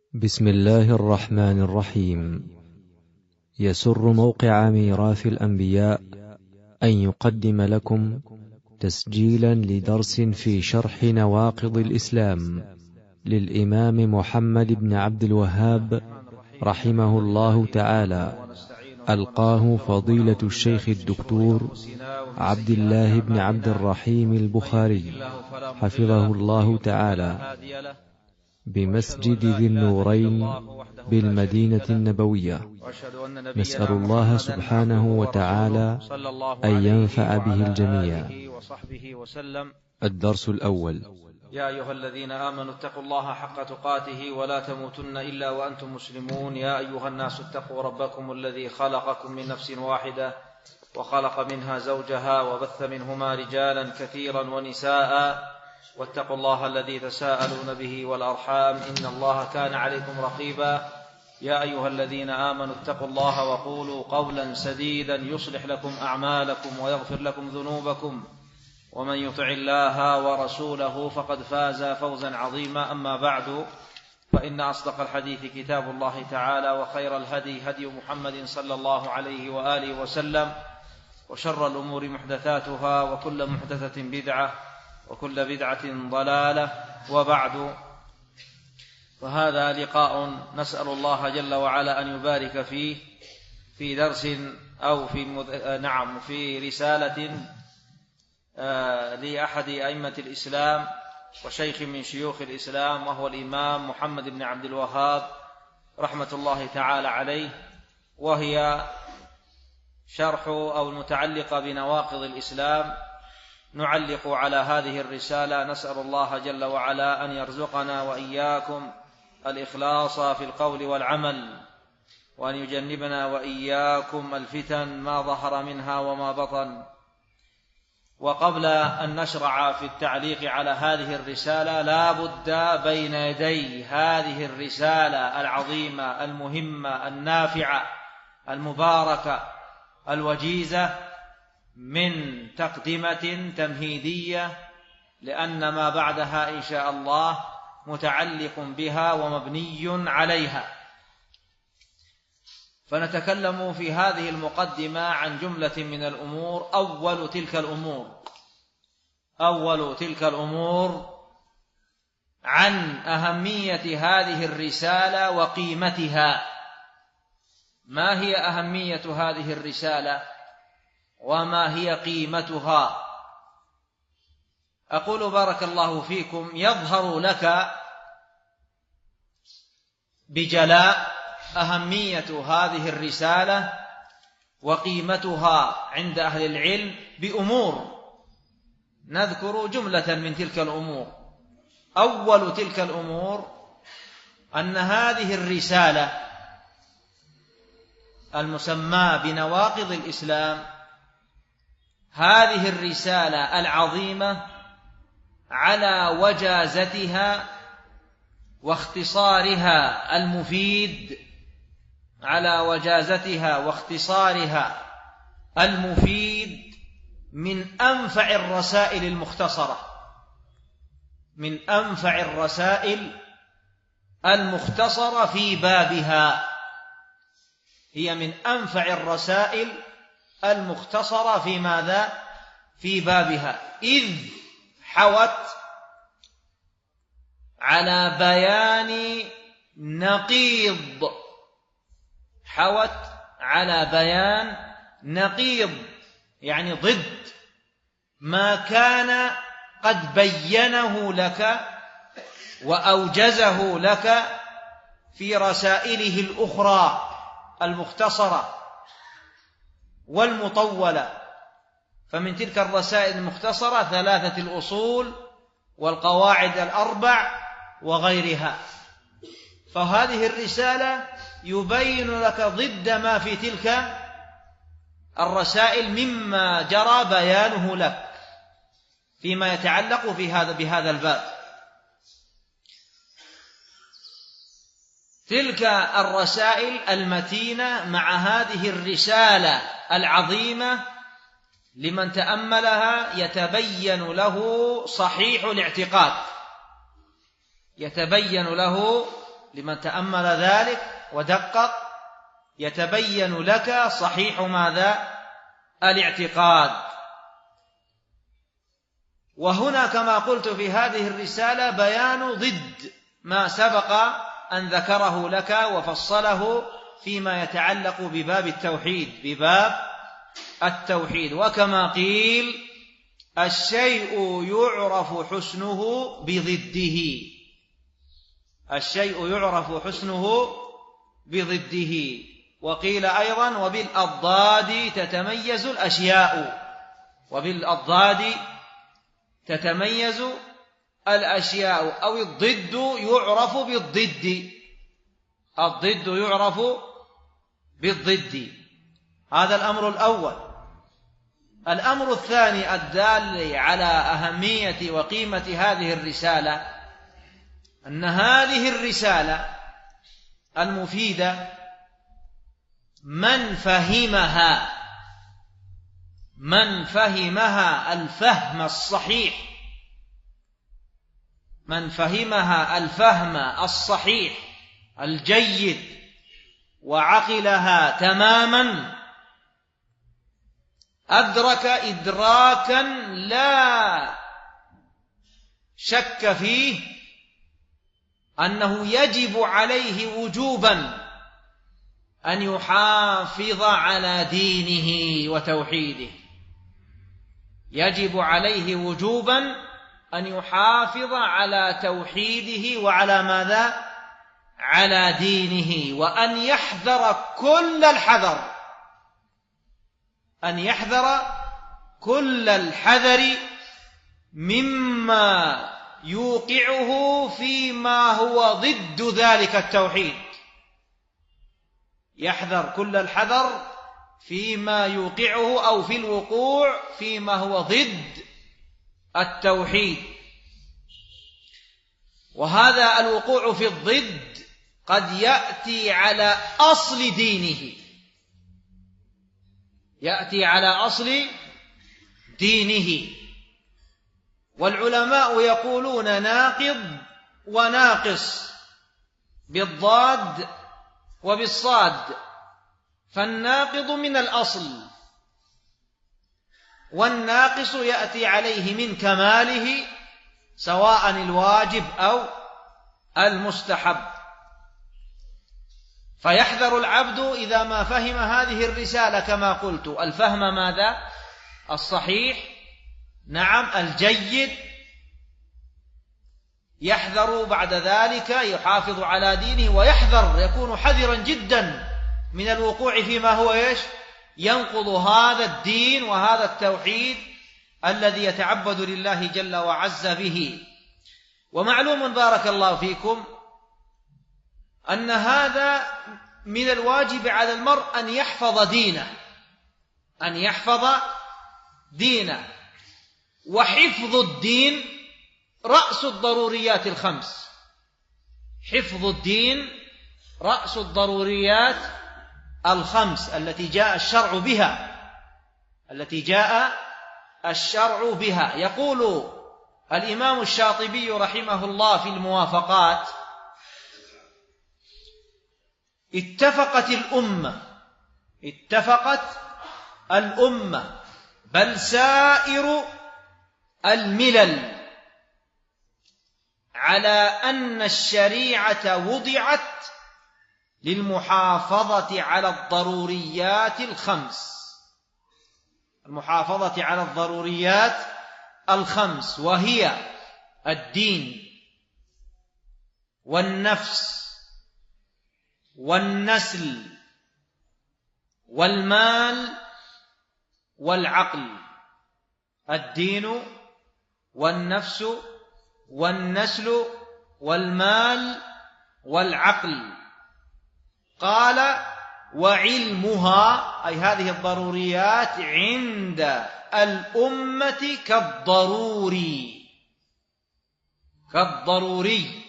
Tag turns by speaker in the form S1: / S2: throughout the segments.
S1: بسم الله الرحمن الرحيم. يسر موقع ميراث الأنبياء أن يقدم لكم تسجيلا لدرس في شرح نواقض الإسلام للإمام محمد بن عبد الوهاب رحمه الله تعالى، ألقاه فضيلة الشيخ الدكتور عبد الله بن عبد الرحيم البخاري حفظه الله تعالى بمسجد ذي النورين بالمدينة النبوية. نسأل الله سبحانه وتعالى أن ينفع به الجميع. الدرس الأول.
S2: يا أيها الذين آمنوا اتقوا الله حق تقاته ولا تموتن إلا وأنتم مسلمون. يا أيها الناس اتقوا ربكم الذي خلقكم من نفس واحدة وخلق منها زوجها وبث منهما رجالا كثيرا ونساء، واتقوا الله الذي تساءلون به والأرحام إن الله كان عليكم رقيبا. يا أيها الذين آمنوا اتقوا الله وقولوا قولا سديدا يصلح لكم أعمالكم ويغفر لكم ذنوبكم، ومن يطع الله ورسوله فقد فاز فوزا عظيما. أما بعد، فإن أصدق الحديث كتاب الله تعالى، وخير الهدي هدي محمد صلى الله عليه وآله وسلم، وشر الأمور محدثاتها، وكل محدثة بدعة، وكل بدعة ضلالة. وبعد، فهذا لقاء نسأل الله جل وعلا أن يبارك فيه في درس أو في رسالة لأحد أئمة الإسلام وشيخ من شيوخ الإسلام، وهو الإمام محمد بن عبد الوهاب رحمة الله تعالى عليه، وهي شرح أو المتعلقة بنواقض الإسلام. نعلق على هذه الرسالة، نسأل الله جل وعلا أن يرزقنا وإياكم الإخلاص في القول والعمل، وأن يجنبنا وإياكم الفتن ما ظهر منها وما بطن. وقبل أن نشرع في التعليق على هذه الرسالة، لا بد بين يدي هذه الرسالة العظيمة المهمة النافعة المباركة الوجيزة من تقدمة تمهيدية، لأن ما بعدها إن شاء الله متعلق بها ومبني عليها. فنتكلم في هذه المقدمة عن جملة من الأمور. أول تلك الأمور عن أهمية هذه الرسالة وقيمتها. ما هي أهمية هذه الرسالة وما هي قيمتها؟ أقول بارك الله فيكم، يظهر لك بجلاء أهمية هذه الرسالة وقيمتها عند أهل العلم بأمور. نذكر جملة من تلك الأمور. أول تلك الأمور أن هذه الرسالة المسمى بنواقض الإسلام، هذه الرسالة العظيمة على وجازتها واختصارها المفيد، على وجازتها واختصارها المفيد، من أنفع الرسائل المختصرة، من أنفع الرسائل المختصرة في بابها. هي من أنفع الرسائل المختصرة في ماذا؟ في بابها، إذ حوت على بيان نقيض، حوت على بيان نقيض، يعني ضد ما كان قد بينه لك وأوجزه لك في رسائله الأخرى المختصرة والمطولة. فمن تلك الرسائل المختصرة 3 الأصول والقواعد الأربع وغيرها. فهذه الرسالة يبين لك ضد ما في تلك الرسائل مما جرى بيانه لك فيما يتعلق بهذا الباب. تلك الرسائل المتينة مع هذه الرسالة العظيمة لمن تأملها يتبين له صحيح الاعتقاد، يتبين له لمن تأمل ذلك ودقق يتبين لك صحيح ماذا؟ الاعتقاد. وهنا كما قلت في هذه الرسالة بيان ضد ما سبق أن ذكره لك وفصله فيما يتعلق بباب التوحيد. وكما قيل: الشيء يعرف حسنه بضده. الشيء يعرف حسنه بضده. وقيل أيضا: وبالأضداد تتميز الأشياء. وبالأضداد تتميز الأشياء، أو الضد يعرف بالضد. الضد يعرف بالضد. هذا الأمر الأول. الأمر الثاني الدال على أهمية وقيمة هذه الرسالة أن هذه الرسالة المفيدة من فهمها الفهم الصحيح، من فهمها الفهم الصحيح الجيد وعقلها تماما أدرك إدراكا لا شك فيه أنه يجب عليه وجوبا أن يحافظ على دينه وتوحيده. يجب عليه وجوبا أن يحافظ على توحيده وعلى ماذا؟ على دينه، وأن يحذر كل الحذر، أن يحذر كل الحذر مما يوقعه فيما هو ضد ذلك التوحيد. يحذر كل الحذر فيما يوقعه أو في الوقوع فيما هو ضد التوحيد. وهذا الوقوع في الضد قد يأتي على أصل دينه، يأتي على أصل دينه. والعلماء يقولون ناقض وناقص بالضاد وبالصاد. فالناقض من الأصل، والناقص يأتي عليه من كماله سواء الواجب أو المستحب. فيحذر العبد إذا ما فهم هذه الرسالة كما قلت الفهم ماذا؟ الصحيح، نعم، الجيد. يحذر بعد ذلك، يحافظ على دينه، ويحذر، يكون حذرا جدا من الوقوع فيما هو ينقض هذا الدين وهذا التوحيد الذي يتعبد لله جل وعز به. ومعلوم بارك الله فيكم أن هذا من الواجب على المرء أن يحفظ دينه، أن يحفظ دينه. وحفظ الدين رأس الضروريات الخمس. حفظ الدين رأس الضروريات الخمس التي جاء الشرع بها، التي جاء الشرع بها. يقول الإمام الشاطبي رحمه الله في الموافقات: اتفقت الأمة بل سائر الملل على أن الشريعة وضعت للمحافظة على الضروريات الخمس. المحافظة على الضروريات الخمس، وهي الدين والنفس والنسل والمال والعقل. الدين والنفس والنسل والمال والعقل. قال: وعلمها، أي هذه الضروريات، عند الأمة كالضروري.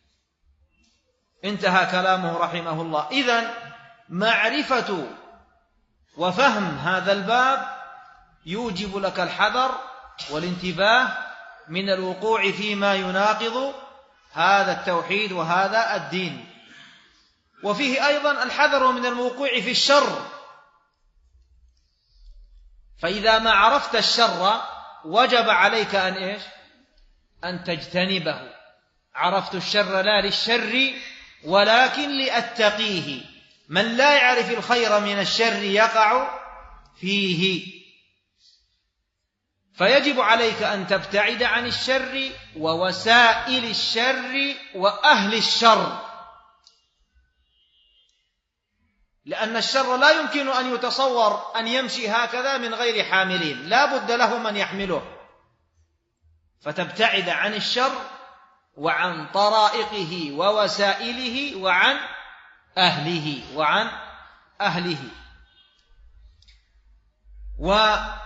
S2: انتهى كلامه رحمه الله. إذن معرفة وفهم هذا الباب يوجب لك الحذر والانتباه من الوقوع فيما يناقض هذا التوحيد وهذا الدين. وفيه أيضا الحذر من الوقوع في الشر، فإذا ما عرفت الشر وجب عليك أن تجتنبه. عرفت الشر لا للشر ولكن لأتقيه. من لا يعرف الخير من الشر يقع فيه، فيجب عليك أن تبتعد عن الشر ووسائل الشر وأهل الشر، لأن الشر لا يمكن أن يتصور أن يمشي هكذا من غير حاملين، لا بد له من يحمله، فتبتعد عن الشر وعن طرائقه ووسائله وعن أهله. وهذا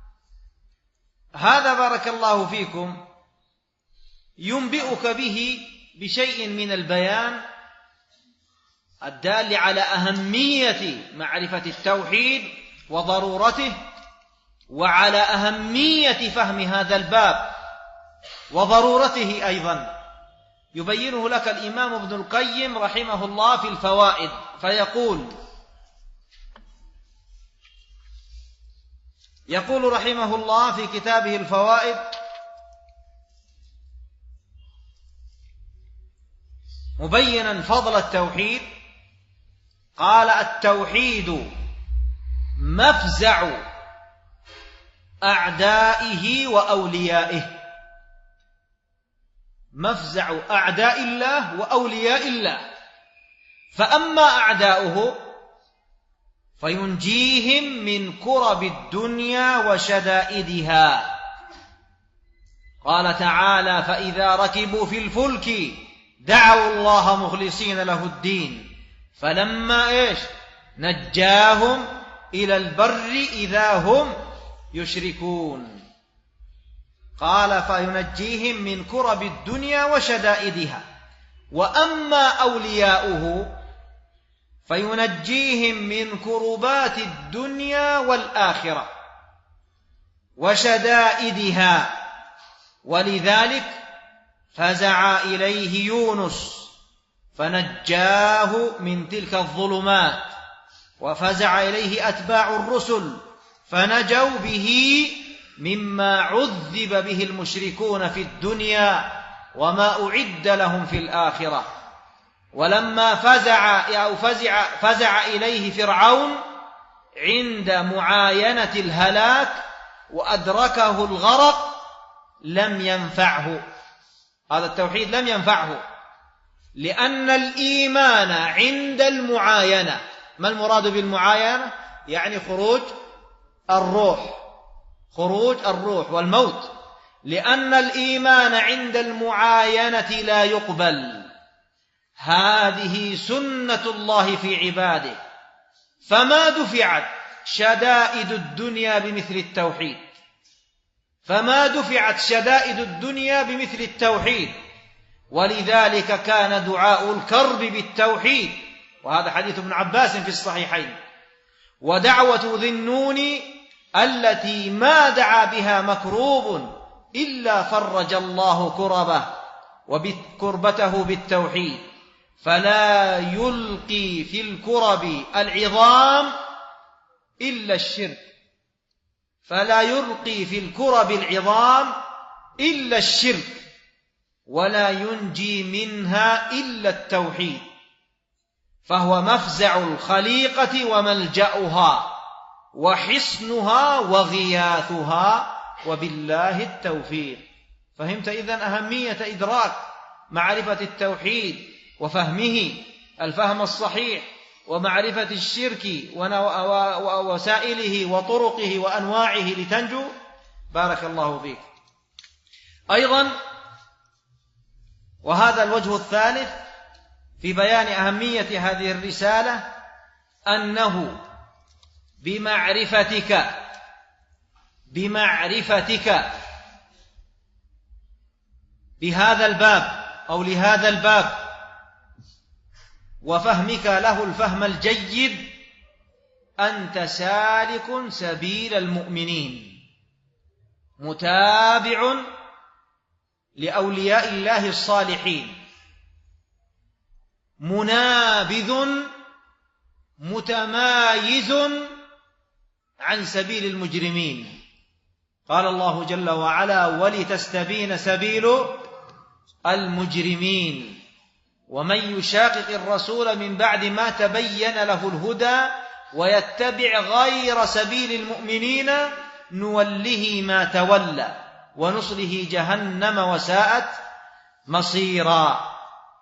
S2: بارك الله فيكم ينبئك به بشيء من البيان الدال على أهمية معرفة التوحيد وضرورته، وعلى أهمية فهم هذا الباب وضرورته أيضا. يبينه لك الإمام ابن القيم رحمه الله في الفوائد، يقول رحمه الله في كتابه الفوائد: مبينا فضل التوحيد، قال: التوحيد مفزع أعدائه وأوليائه. مفزع أعداء الله وأولياء الله. فأما أعداؤه فينجيهم من كرب الدنيا وشدائدها. قال تعالى: فإذا ركبوا في الفلك دعوا الله مخلصين له الدين فلما نجاهم إلى البر إذا هم يشركون. قال: فينجيهم من كرب الدنيا وشدائدها. وأما أولياؤه فينجيهم من كربات الدنيا والآخرة وشدائدها. ولذلك فزع إليه يونس فنجاه من تلك الظلمات، وفزع إليه أتباع الرسل فنجوا به مما عذب به المشركون في الدنيا وما أعد لهم في الآخرة. ولما فزع إليه فرعون عند معاينة الهلاك وأدركه الغرق لم ينفعه هذا التوحيد، لم ينفعه، لأن الإيمان عند المعاينة. ما المراد بالمعاينة؟ يعني خروج الروح والموت. لأن الإيمان عند المعاينة لا يقبل. هذه سنة الله في عباده. فما دفعت شدائد الدنيا بمثل التوحيد. ولذلك كان دعاء الكرب بالتوحيد، وهذا حديث ابن عباس في الصحيحين. ودعوة ذي النون التي ما دعا بها مكروب إلا فرج الله كربته بالتوحيد. فلا يلقي في الكرب العظام إلا الشرك ولا ينجي منها إلا التوحيد. فهو مفزع الخليقة وملجأها وحصنها وغياثها، وبالله التوفيق. فهمت إذن أهمية إدراك معرفة التوحيد وفهمه الفهم الصحيح، ومعرفة الشرك ووسائله وطرقه وأنواعه لتنجو. بارك الله فيك. أيضا وهذا الوجه الثالث في بيان أهمية هذه الرسالة، أنه بمعرفتك بهذا الباب أو لهذا الباب وفهمك له الفهم الجيد أنت سالك سبيل المؤمنين، متابع لأولياء الله الصالحين، منابذ متمايز عن سبيل المجرمين. قال الله جل وعلا: ولتستبين سبيل المجرمين ومن يشاقق الرسول من بعد ما تبين له الهدى ويتبع غير سبيل المؤمنين نوله ما تولى ونصله جهنم وساءت مصيرا.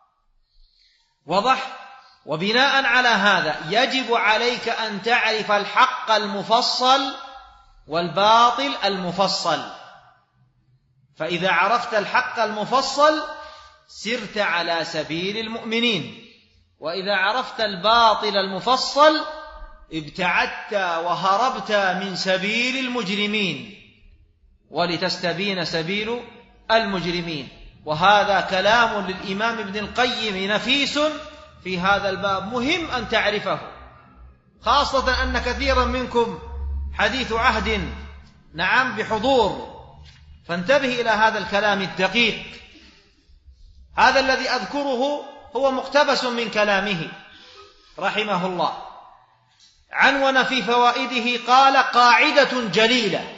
S2: وضح. وبناء على هذا يجب عليك أن تعرف الحق المفصل والباطل المفصل، فإذا عرفت الحق المفصل سرت على سبيل المؤمنين، وإذا عرفت الباطل المفصل ابتعدت وهربت من سبيل المجرمين. ولتستبين سبيل المجرمين. وهذا كلام للإمام ابن القيم نفيس في هذا الباب، مهم أن تعرفه، خاصة أن كثيرا منكم حديث عهد بحضور، فانتبه إلى هذا الكلام الدقيق. هذا الذي أذكره هو مقتبس من كلامه رحمه الله. عنون في فوائده قال: قاعدة جليلة.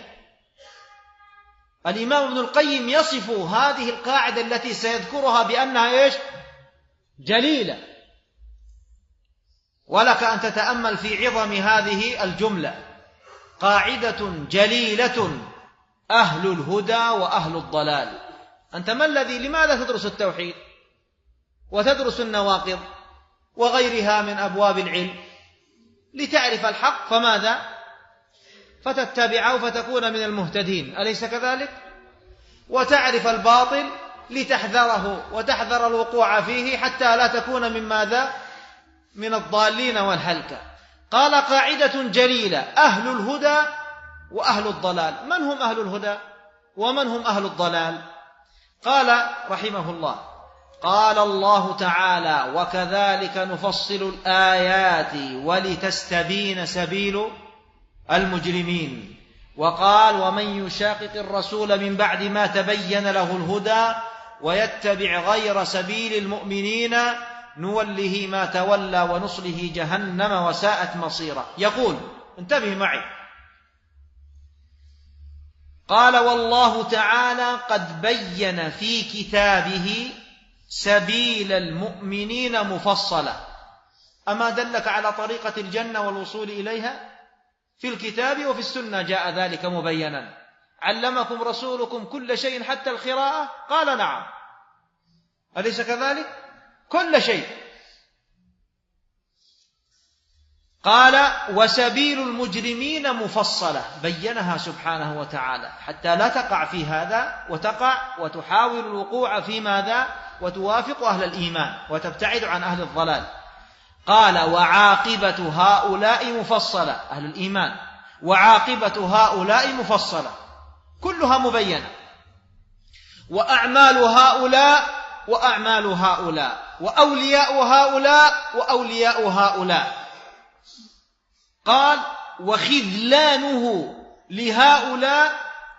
S2: الإمام ابن القيم يصف هذه القاعدة التي سيذكرها بأنها جليلة، ولك أن تتأمل في عظم هذه الجملة: قاعدة جليلة أهل الهدى وأهل الضلال. أنت ما الذي لماذا تدرس التوحيد وتدرس النواقض وغيرها من أبواب العلم؟ لتعرف الحق، فماذا؟ فتتبعه فتكون من المهتدين، أليس كذلك؟ وتعرف الباطل لتحذره وتحذر الوقوع فيه حتى لا تكون من ماذا؟ من الضالين والهلكة. قال: قاعدة جليلة أهل الهدى وأهل الضلال. من هم أهل الهدى ومن هم أهل الضلال؟ قال رحمه الله: قال الله تعالى: وكذلك نفصل الآيات ولتستبين سبيل المجرمين. وقال: ومن يشاقق الرسول من بعد ما تبين له الهدى ويتبع غير سبيل المؤمنين نوله ما تولى ونصله جهنم وساءت مصيرا. يقول، انتبه معي، قال: والله تعالى قد بين في كتابه سبيل المؤمنين مفصلا. أما دلك على طريقة الجنة والوصول إليها؟ في الكتاب وفي السنة جاء ذلك مبينا. علمكم رسولكم كل شيء حتى القراءة؟ قال: نعم. أليس كذلك؟ كل شيء. قال: وسبيل المجرمين مفصلة، بينها سبحانه وتعالى حتى لا تقع في هذا وتقع وتحاول الوقوع في ماذا؟ وتوافق أهل الإيمان وتبتعد عن أهل الضلال. قال: وعاقبة هؤلاء مفصلة، أهل الإيمان، وعاقبة هؤلاء مفصلة، كلها مبينة، وأعمال هؤلاء وأعمال هؤلاء، وأولياء هؤلاء وأولياء هؤلاء. قال: وخذلانه لهؤلاء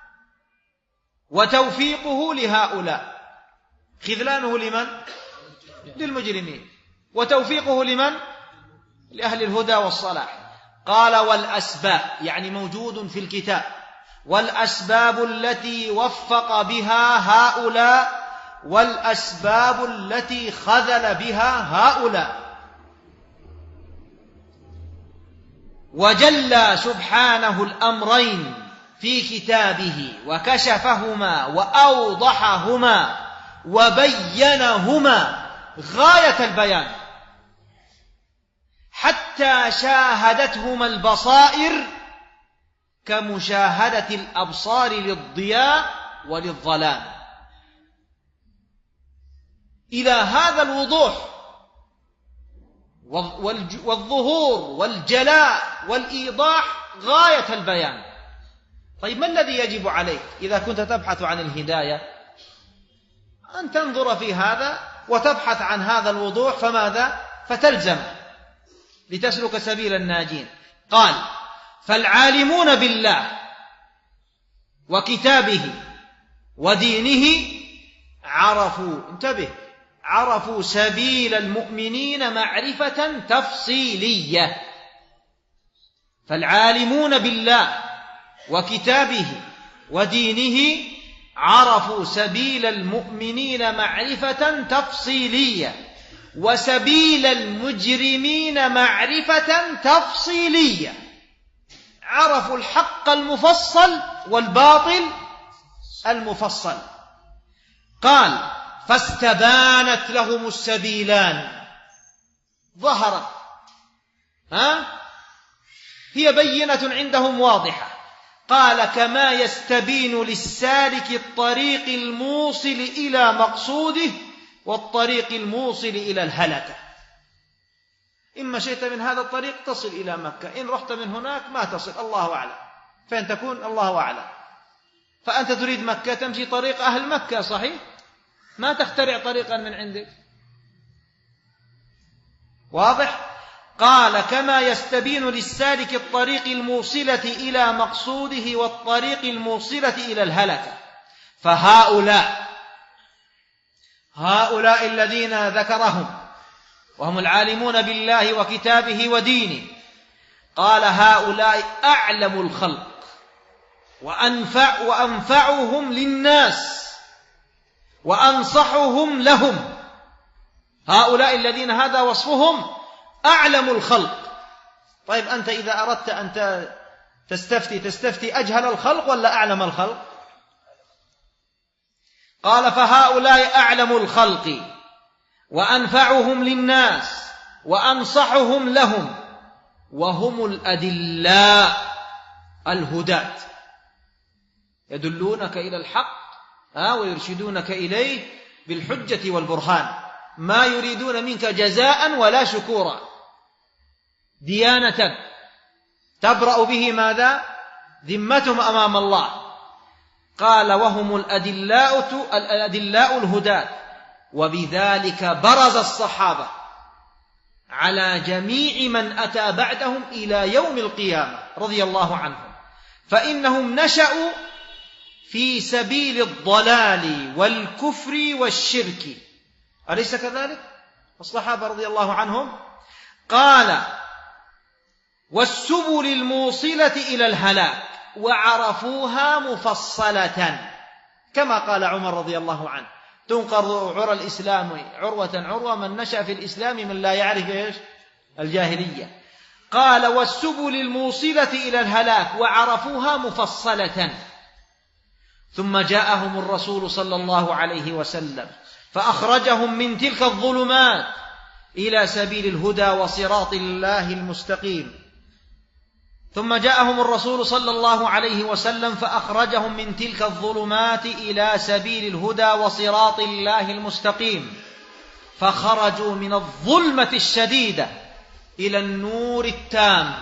S2: وتوفيقه لهؤلاء. خذلانه لمن؟ للمجرمين. وتوفيقه لمن؟ لأهل الهدى والصلاح. قال: والأسباب، يعني موجود في الكتاب، والأسباب التي وفق بها هؤلاء والأسباب التي خذل بها هؤلاء. وجلى سبحانه الأمرين في كتابه وكشفهما وأوضحهما وبينهما غاية البيان حتى شاهدتهما البصائر كمشاهدة الأبصار للضياء وللظلام. إلى هذا الوضوح والظهور والجلاء والإيضاح غاية البيان. طيب، ما الذي يجب عليك إذا كنت تبحث عن الهداية؟ أن تنظر في هذا وتبحث عن هذا الوضوح، فماذا؟ فتلزم لتسلك سبيل الناجين. قال: فالعالمون بالله وكتابه ودينه عرفوا، انتبه، عرفوا سبيل المؤمنين معرفة تفصيلية. فالعالمون بالله وكتابه ودينه عرفوا سبيل المؤمنين معرفة تفصيلية، وسبيل المجرمين معرفة تفصيلية. عرفوا الحق المفصل والباطل المفصل. قال: فاستبانت لهم السبيلان. ظهرت، هي بينة عندهم واضحة. قال: كما يستبين للسالك الطريق الموصل إلى مقصوده والطريق الموصل إلى الهلكة. إن مشيت من هذا الطريق تصل إلى مكة، إن رحت من هناك ما تصل، الله أعلم فين تكون، الله أعلم. فأنت تريد مكة تمشي طريق أهل مكة، صحيح؟ ما تخترع طريقا من عندك. واضح؟ قال: كما يستبين للسالك الطريق الموصلة إلى مقصوده والطريق الموصلة إلى الهلكة. فهؤلاء الذين ذكرهم وهم العالمون بالله وكتابه ودينه، قال: هؤلاء أعلم الخلق وأنفعهم للناس وأنصحهم لهم. هؤلاء الذين هذا وصفهم أعلم الخلق. طيب أنت إذا أردت أن تستفتي أجهل الخلق ولا أعلم الخلق؟ قال: فهؤلاء أعلم الخلق وأنفعهم للناس وأنصحهم لهم، وهم الأدلاء الهداة، يدلونك إلى الحق ويرشدونك إليه بالحجة والبرهان، ما يريدون منك جزاء ولا شكورا، ديانة تبرأ به ماذا؟ ذمتهم أمام الله. قال: وهم الأدلاء الهداة. وبذلك برز الصحابة على جميع من أتى بعدهم إلى يوم القيامة رضي الله عنهم، فإنهم نشأوا في سبيل الضلال والكفر والشرك، أليس كذلك؟ الصحابة رضي الله عنهم. قال: والسبل الموصلة إلى الهلاك، وعرفوها مفصلة، كما قال عمر رضي الله عنه: تنقر عرى الإسلام عروة من نشأ في الإسلام من لا يعرف الجاهلية. قال: والسبل الموصلة إلى الهلاك وعرفوها مفصلة. ثم جاءهم الرسول صلى الله عليه وسلم فأخرجهم من تلك الظلمات إلى سبيل الهدى وصراط الله المستقيم. ثم جاءهم الرسول صلى الله عليه وسلم فأخرجهم من تلك الظلمات إلى سبيل الهدى وصراط الله المستقيم، فخرجوا من الظلمة الشديدة إلى النور التام،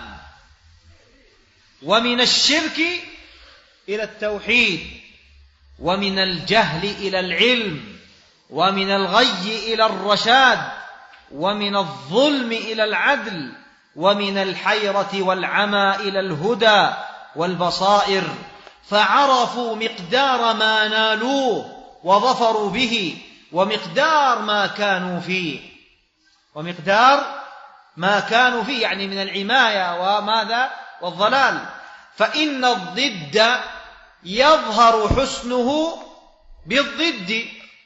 S2: ومن الشرك إلى التوحيد، ومن الجهل إلى العلم، ومن الغي إلى الرشاد، ومن الظلم إلى العدل، ومن الحيرة والعمى إلى الهدى والبصائر. فعرفوا مقدار ما نالوه وظفروا به، ومقدار ما كانوا فيه، يعني من العماية وماذا؟ والضلال. فإن الضد يظهر حسنه بالضد،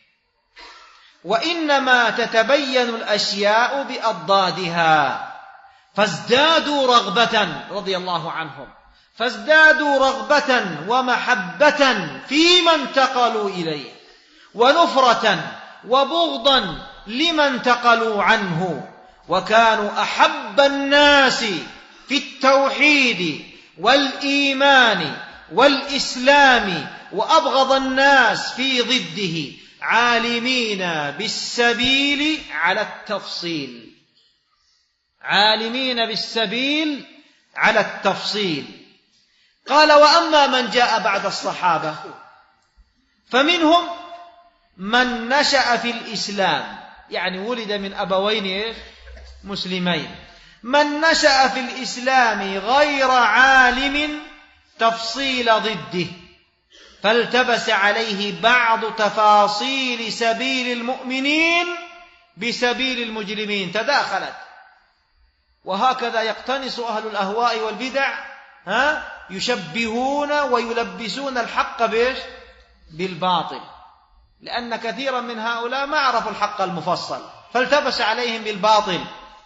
S2: وإنما تتبين الأشياء بأضدادها. فازدادوا رغبة رضي الله عنهم، فازدادوا رغبة ومحبة فيما انتقلوا إليه، ونفرة وبغضا لما انتقلوا عنه، وكانوا أحب الناس في التوحيد والإيمان والإسلام، وأبغض الناس في ضده، عالمين بالسبيل على التفصيل، عالمين بالسبيل على التفصيل. قال: وأما من جاء بعد الصحابة فمنهم من نشأ في الإسلام، يعني ولد من أبوين مسلمين، من نشأ في الإسلام غير عالم تفصيل ضده، فالتبس عليه بعض تفاصيل سبيل المؤمنين بسبيل المجرمين تداخلت. وهكذا يقتنص أهل الأهواء والبدع يشبهون ويلبسون الحق بالباطل، لأن كثيرا من هؤلاء ما عرفوا الحق المفصل فالتبس عليهم بالباطل.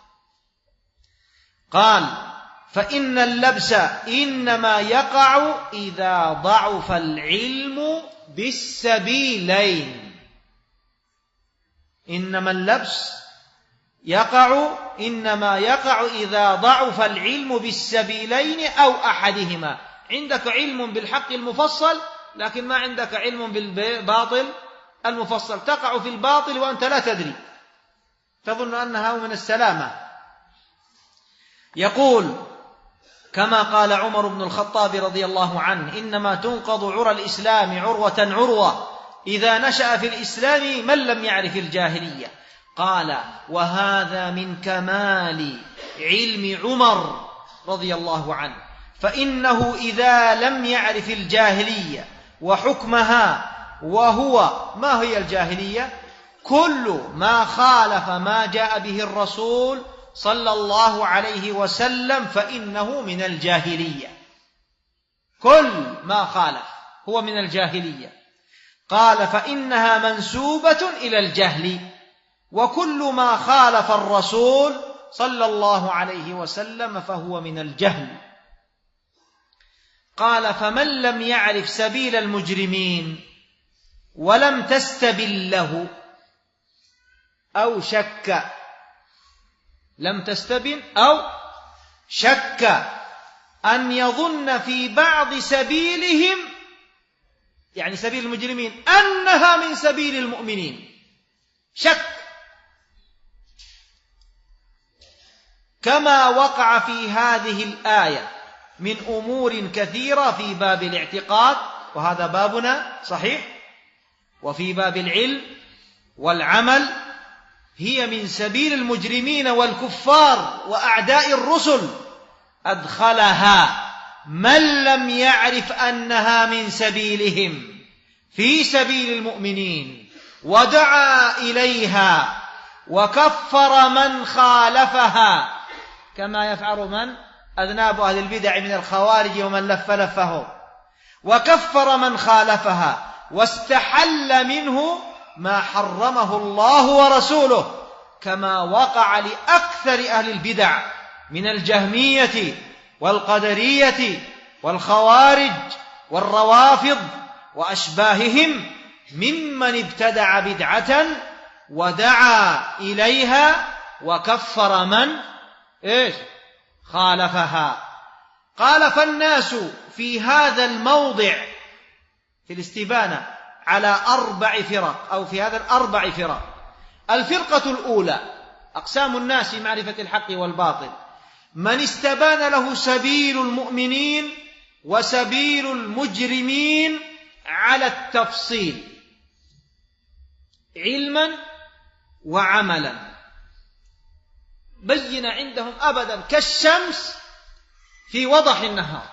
S2: قال: فإن اللبس إنما يقع إذا ضعف العلم بالسبيلين. إنما اللبس إنما يقع إذا ضعف العلم بالسبيلين أو أحدهما. عندك علم بالحق المفصل لكن ما عندك علم بالباطل المفصل، تقع في الباطل وأنت لا تدري، تظن أنها من السلامة. يقول كما قال عمر بن الخطاب رضي الله عنه: إنما تنقض عرى الإسلام عروة عروة إذا نشأ في الإسلام من لم يعرف الجاهلية. قال: وهذا من كمال علم عمر رضي الله عنه، فإنه إذا لم يعرف الجاهلية وحكمها، وهو ما هي الجاهلية؟ كل ما خالف ما جاء به الرسول صلى الله عليه وسلم فإنه من الجاهلية. كل ما خالف هو من الجاهلية. قال: فإنها منسوبة إلى الجهل، وكل ما خالف الرسول صلى الله عليه وسلم فهو من الجهل. قال: فمن لم يعرف سبيل المجرمين ولم تستبن له أو شك، لم تستبن أو شك أن يظن في بعض سبيلهم، يعني سبيل المجرمين، أنها من سبيل المؤمنين، شك، كما وقع في هذه الآية من أمور كثيرة في باب الاعتقاد، وهذا بابنا صحيح، وفي باب العلم والعمل، هي من سبيل المجرمين والكفار وأعداء الرسل، أدخلها من لم يعرف أنها من سبيلهم في سبيل المؤمنين، ودعا إليها وكفر من خالفها، كما يفعل من أذناب أهل البدع من الخوارج ومن لف لفهم، وكفر من خالفها واستحل منه ما حرمه الله ورسوله، كما وقع لأكثر أهل البدع من الجهمية والقدرية والخوارج والروافض وأشباههم، ممن ابتدع بدعة ودعا إليها وكفر من خالفها. قال: فالناس في هذا الموضع في الاستبانة على 4 فرق، أو في هذا 4 فرق. الفرقة الأولى أقسام الناس في معرفة الحق والباطل: من استبان له سبيل المؤمنين وسبيل المجرمين على التفصيل علما وعملا، بين عندهم أبدا كالشمس في وضح النهار،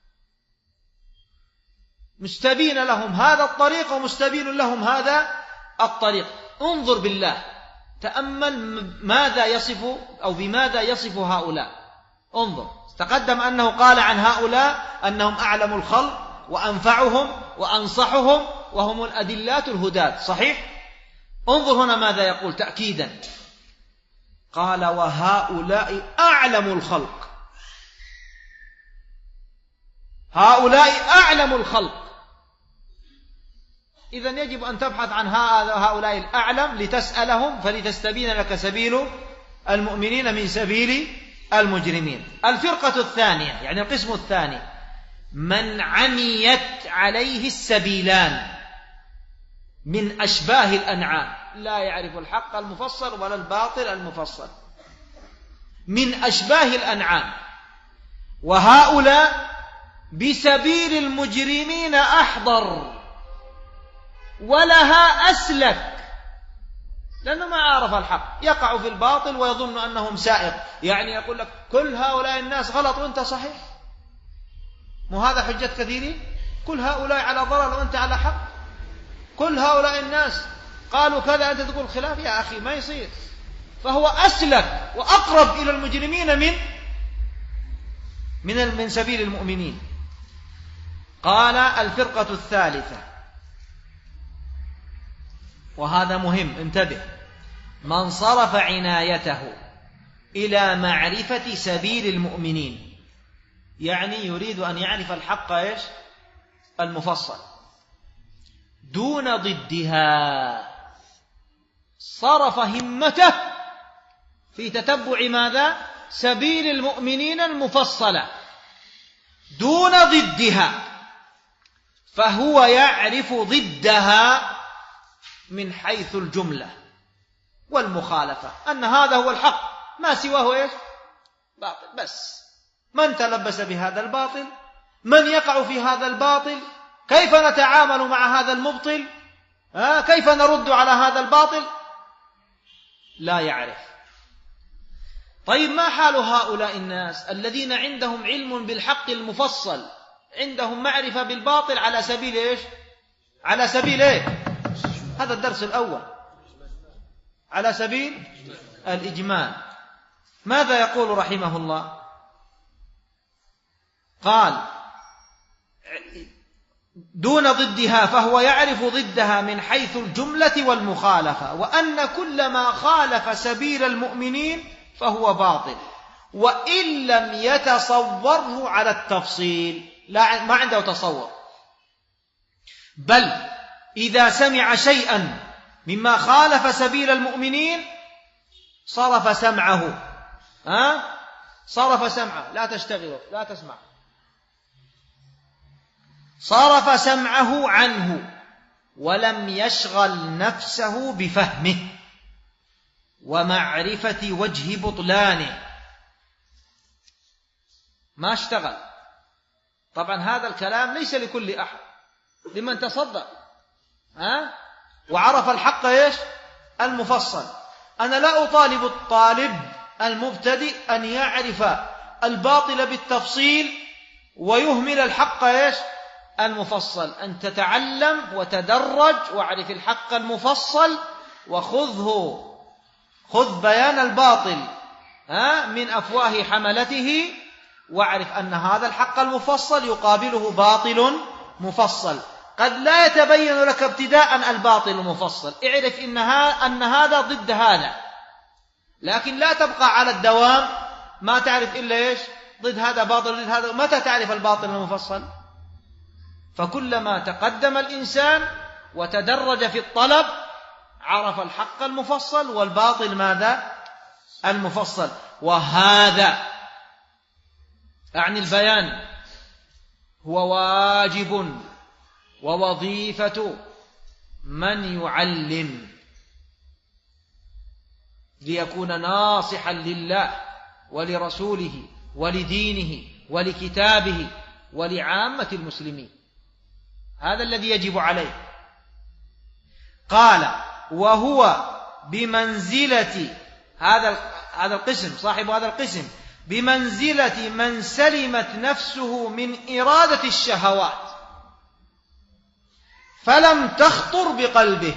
S2: مستبين لهم هذا الطريق ومستبين لهم هذا الطريق. انظر بالله، تأمل ماذا يصف أو بماذا يصف هؤلاء. انظر، تقدم أنه قال عن هؤلاء أنهم أعلم الخلق وأنفعهم وأنصحهم وهم الأدلات الهداة، صحيح؟ انظر هنا ماذا يقول تأكيدا، قال: وهؤلاء أعلم الخلق. هؤلاء أعلم الخلق. إذن يجب أن تبحث عن هؤلاء الأعلم لتسألهم، فلتستبين لك سبيل المؤمنين من سبيل المجرمين. الفرقة الثانية، يعني القسم الثاني: من عميت عليه السبيلان من أشباه الأنعام، لا يعرف الحق المفصل ولا الباطل المفصل، من أشباه الأنعام. وهؤلاء بسبيل المجرمين أحضر ولها أسلك، لأنه ما عرف الحق، يقع في الباطل ويظن أنهم سائق، يعني يقول لك كل هؤلاء الناس غلط وأنت صحيح، مو هذا حجة كثيرين؟ كل هؤلاء على ضلال وأنت على حق، كل هؤلاء الناس قالوا كذا أنت تقول خلاف، يا أخي ما يصير. فهو أسلك وأقرب إلى المجرمين من سبيل المؤمنين. قال الفرقة الثالثة، وهذا مهم انتبه، من صرف عنايته إلى معرفة سبيل المؤمنين، يعني يريد أن يعرف الحق إيش؟ المفصل دون ضدها، صرف همته في تتبع ماذا؟ سبيل المؤمنين المفصلة دون ضدها، فهو يعرف ضدها من حيث الجملة والمخالفة، أن هذا هو الحق ما سواه إيش؟ باطل. بس من تلبس بهذا الباطل، من يقع في هذا الباطل، كيف نتعامل مع هذا المبطل، كيف نرد على هذا الباطل، لا يعرف. طيب ما حال هؤلاء الناس الذين عندهم علم بالحق المفصل، عندهم معرفة بالباطل على سبيل إيش؟ على سبيل إيه؟ هذا الدرس الأول، على سبيل الإجمال. ماذا يقول رحمه الله؟ قال دون ضدها، فهو يعرف ضدها من حيث الجملة والمخالفة، وأن كل ما خالف سبيل المؤمنين فهو باطل، وإن لم يتصوره على التفصيل، لا ما عنده تصور، بل إذا سمع شيئا مما خالف سبيل المؤمنين صرف سمعه، صرف سمعه، لا تشتغل لا تسمع، صرف سمعه عنه، ولم يشغل نفسه بفهمه ومعرفة وجه بطلانه، ما اشتغل. طبعا هذا الكلام ليس لكل أحد، لمن تصدق وعرف الحق إيش؟ المفصل. أنا لا أطالب الطالب المبتدئ أن يعرف الباطل بالتفصيل ويهمل الحق إيش؟ المفصل. أن تتعلم وتدرج واعرف الحق المفصل خذ بيان الباطل من أفواه حملته، واعرف أن هذا الحق المفصل يقابله باطل مفصل. قد لا يتبين لك ابتداء الباطل المفصل، اعرف أن هذا ضد هذا، لكن لا تبقى على الدوام ما تعرف إلا إيش؟ ضد هذا باطل ضد هذا. متى تعرف الباطل المفصل؟ فكلما تقدم الإنسان وتدرج في الطلب عرف الحق المفصل والباطل ماذا؟ المفصل. وهذا أعني البيان هو واجب ووظيفة من يعلم ليكون ناصحا لله ولرسوله ولدينه ولكتابه ولعامة المسلمين. هذا الذي يجب عليه. قال وهو بمنزلة هذا القسم، صاحب هذا القسم بمنزلة من سلمت نفسه من إرادة الشهوات فلم تخطر بقلبه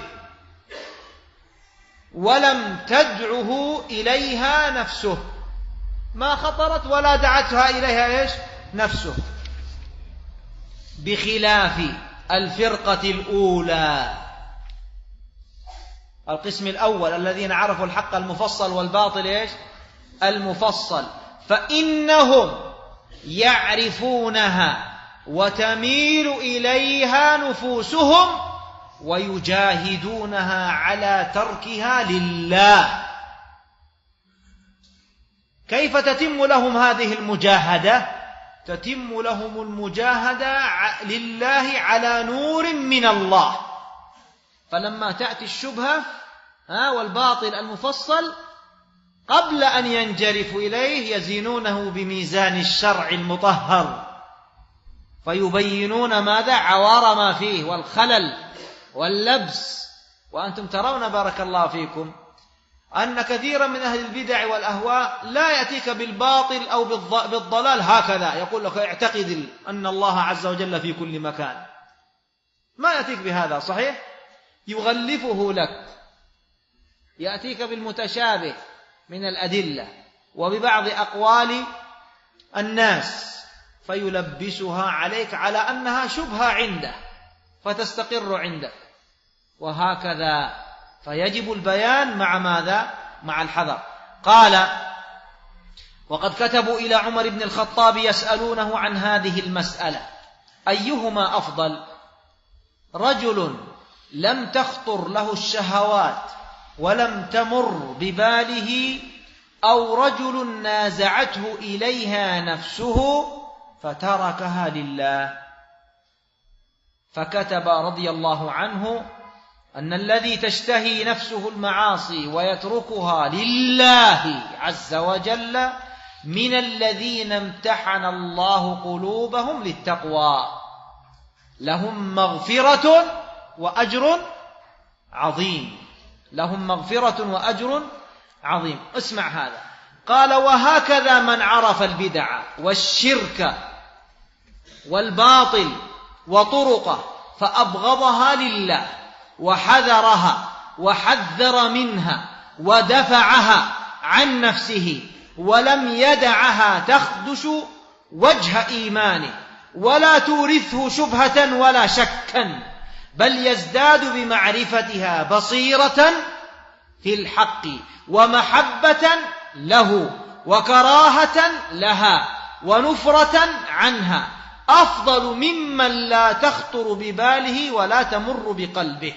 S2: ولم تدعه إليها نفسه، ما خطرت ولا دعتها إليها إيش؟ نفسه، بخلاف الفرقة الأولى، القسم الأول الذين عرفوا الحق المفصل والباطل إيش؟ المفصل، فإنهم يعرفونها وتميل إليها نفوسهم ويجاهدونها على تركها لله. كيف تتم لهم هذه المجاهدة؟ تتم لهم المجاهدة لله على نور من الله. فلما تأتي الشبهة والباطل المفصل قبل أن ينجرفوا إليه يزينونه بميزان الشرع المطهر، فيبينون ماذا؟ عوار ما فيه والخلل واللبس. وأنتم ترون بارك الله فيكم أن كثيرا من أهل البدع والأهواء لا يأتيك بالباطل أو بالضلال هكذا، يقول لك اعتقد أن الله عز وجل في كل مكان، ما يأتيك بهذا، صحيح؟ يغلفه لك يأتيك بالمتشابه من الأدلة وببعض أقوال الناس فيلبسها عليك على أنها شبهة عنده فتستقر عندك، وهكذا. فيجب البيان مع ماذا؟ مع الحذر. قال: وقد كتبوا إلى عمر بن الخطاب يسألونه عن هذه المسألة: أيهما أفضل، رجل لم تخطر له الشهوات ولم تمر بباله، أو رجل نازعته إليها نفسه فتركها لله؟ فكتب رضي الله عنه أن الذي تشتهي نفسه المعاصي ويتركها لله عز وجل من الذين امتحن الله قلوبهم للتقوى، لهم مغفرة وأجر عظيم، لهم مغفرة وأجر عظيم. اسمع هذا، قال: وهكذا من عرف البدع والشرك والباطل وطرقه فأبغضها لله وحذرها وحذر منها ودفعها عن نفسه ولم يدعها تخدش وجه إيمانه ولا تورثه شبهة ولا شكا، بل يزداد بمعرفتها بصيرة في الحق ومحبة له وكراهة لها ونفرة عنها، أفضل ممن لا تخطر بباله ولا تمر بقلبه.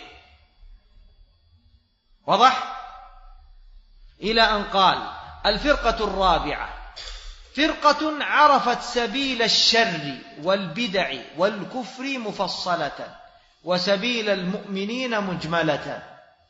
S2: واضح؟ إلى أن قال: الفرقة الرابعة فرقة عرفت سبيل الشر والبدع والكفر مفصلة وسبيل المؤمنين مجملة،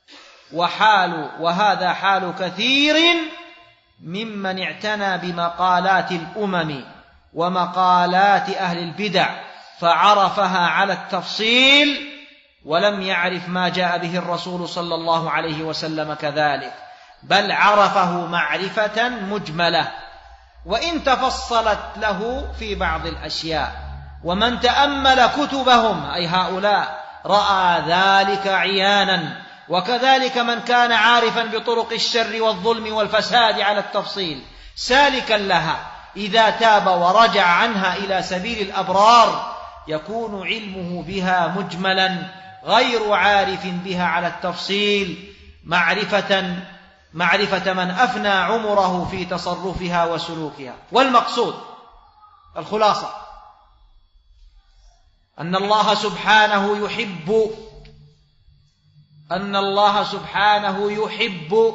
S2: وهذا حال كثير ممن اعتنى بمقالات الأمم ومقالات أهل البدع فعرفها على التفصيل ولم يعرف ما جاء به الرسول صلى الله عليه وسلم كذلك، بل عرفه معرفة مجملة وإن تفصلت له في بعض الأشياء. ومن تأمل كتبهم أي هؤلاء رأى ذلك عيانا، وكذلك من كان عارفا بطرق الشر والظلم والفساد على التفصيل سالكا لها إذا تاب ورجع عنها إلى سبيل الأبرار يكون علمه بها مجملا غير عارف بها على التفصيل معرفة من أفنى عمره في تصرفها وسلوكها. والمقصود الخلاصة أن الله سبحانه يحب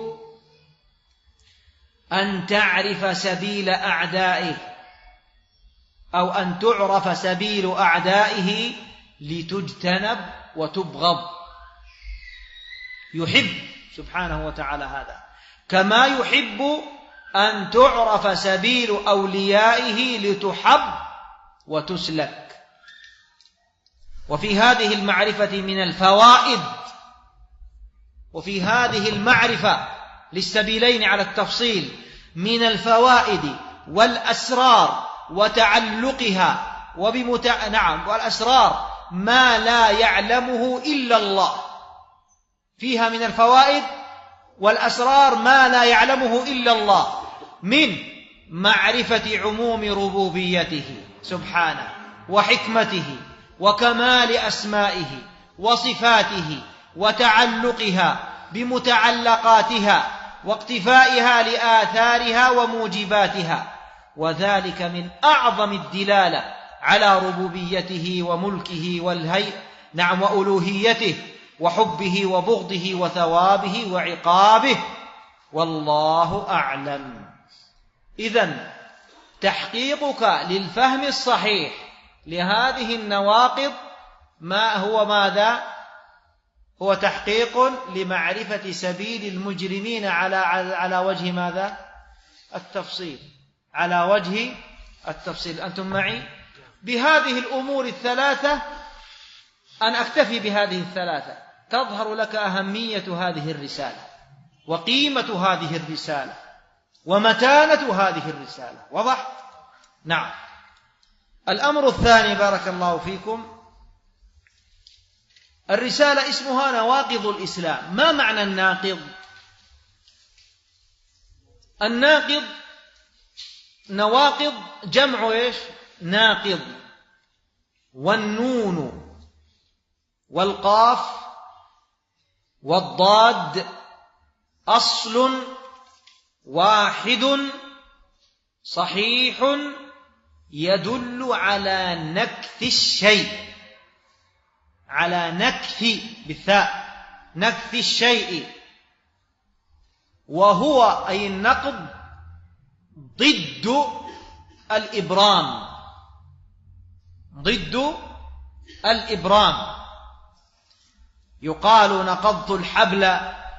S2: أن تعرف سبيل أعدائه أو أن تعرف سبيل أعدائه لتجتنب وتبغض. يحب سبحانه وتعالى هذا، كما يحب أن تعرف سبيل أوليائه لتحب وتسلك. وفي هذه المعرفة من الفوائد، وفي هذه المعرفة للسبيلين على التفصيل من الفوائد والأسرار وتعلقها والأسرار ما لا يعلمه إلا الله، فيها من الفوائد والأسرار ما لا يعلمه إلا الله، من معرفة عموم ربوبيته سبحانه وحكمته وكمال أسمائه وصفاته وتعلقها بمتعلقاتها واقتفائها لآثارها وموجباتها، وذلك من أعظم الدلالة على ربوبيته وملكه وألوهيته وحبه وبغضه وثوابه وعقابه، والله أعلم. إذن تحقيقك للفهم الصحيح لهذه النواقض ماذا؟ هو تحقيق لمعرفة سبيل المجرمين على وجه ماذا؟ التفصيل، على وجه التفصيل. أنتم معي؟ بهذه الأمور الثلاثة أن أكتفي بهذه الثلاثة تظهر لك أهمية هذه الرسالة وقيمة هذه الرسالة ومتانة هذه الرسالة. واضح؟ نعم. الأمر الثاني بارك الله فيكم، الرسالة اسمها نواقض الإسلام. ما معنى الناقض؟ الناقض نواقض جمع إيش؟ ناقض. والنون والقاف والضاد أصل واحد صحيح يدل على نكث الشيء، على نكث بالثاء، نكث الشيء، وهو أي النقض ضد الإبرام، ضد الإبرام. يقال نقضت الحبل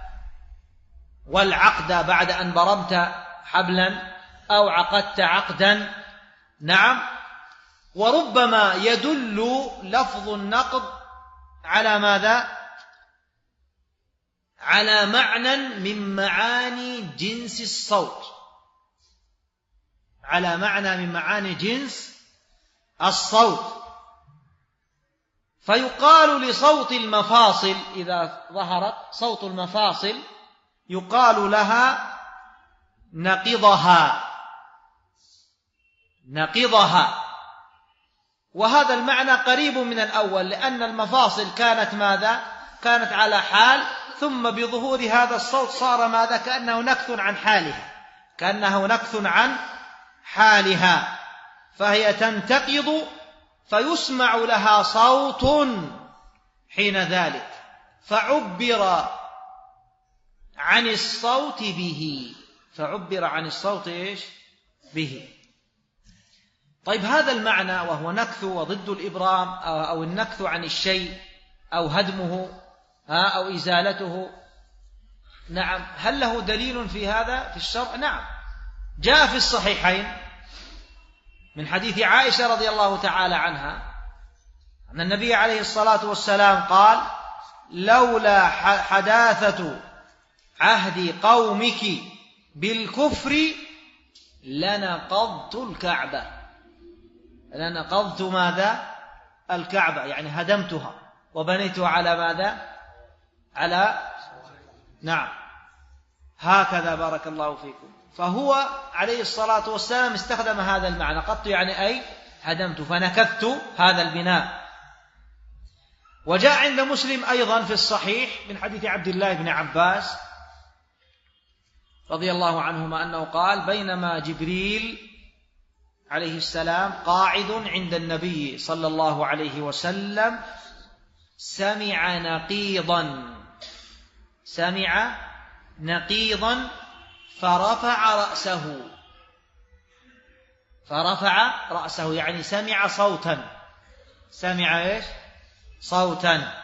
S2: والعقد بعد أن برمت حبلا أو عقدت عقدا. نعم. وربما يدل لفظ النقض على ماذا؟ على معنى من معاني جنس الصوت، على معنى من معاني جنس الصوت. فيقال لصوت المفاصل إذا ظهرت صوت المفاصل يقال لها نقضها، نقضها. وهذا المعنى قريب من الأول، لأن المفاصل كانت ماذا؟ كانت على حال، ثم بظهور هذا الصوت صار ماذا؟ كأنه نكث عن حالها، كأنه نكث عن حالها، فهي تنتقض فيسمع لها صوت حين ذلك، فعبر عن الصوت به، فعبر عن الصوت إيش؟ به. طيب هذا المعنى وهو نكث وضد الإبرام أو النكث عن الشيء أو هدمه أو إزالته، نعم، هل له دليل في هذا في الشرع؟ نعم، جاء في الصحيحين من حديث عائشة رضي الله تعالى عنها أن النبي عليه الصلاة والسلام قال: لولا حداثة عهد قومك بالكفر لنقضت الكعبة، لنقضت ماذا؟ الكعبة، يعني هدمتها وبنيتها على ماذا؟ على نعم، هكذا بارك الله فيكم. فهو عليه الصلاة والسلام استخدم هذا المعنى، قط يعني أي هدمت، فنكثت هذا البناء. وجاء عند مسلم أيضا في الصحيح من حديث عبد الله بن عباس رضي الله عنهما أنه قال: بينما جبريل عليه السلام قاعد عند النبي صلى الله عليه وسلم سمع نقيضا فرفع رأسه، يعني سمع صوتا، سمع إيش؟ صوتا.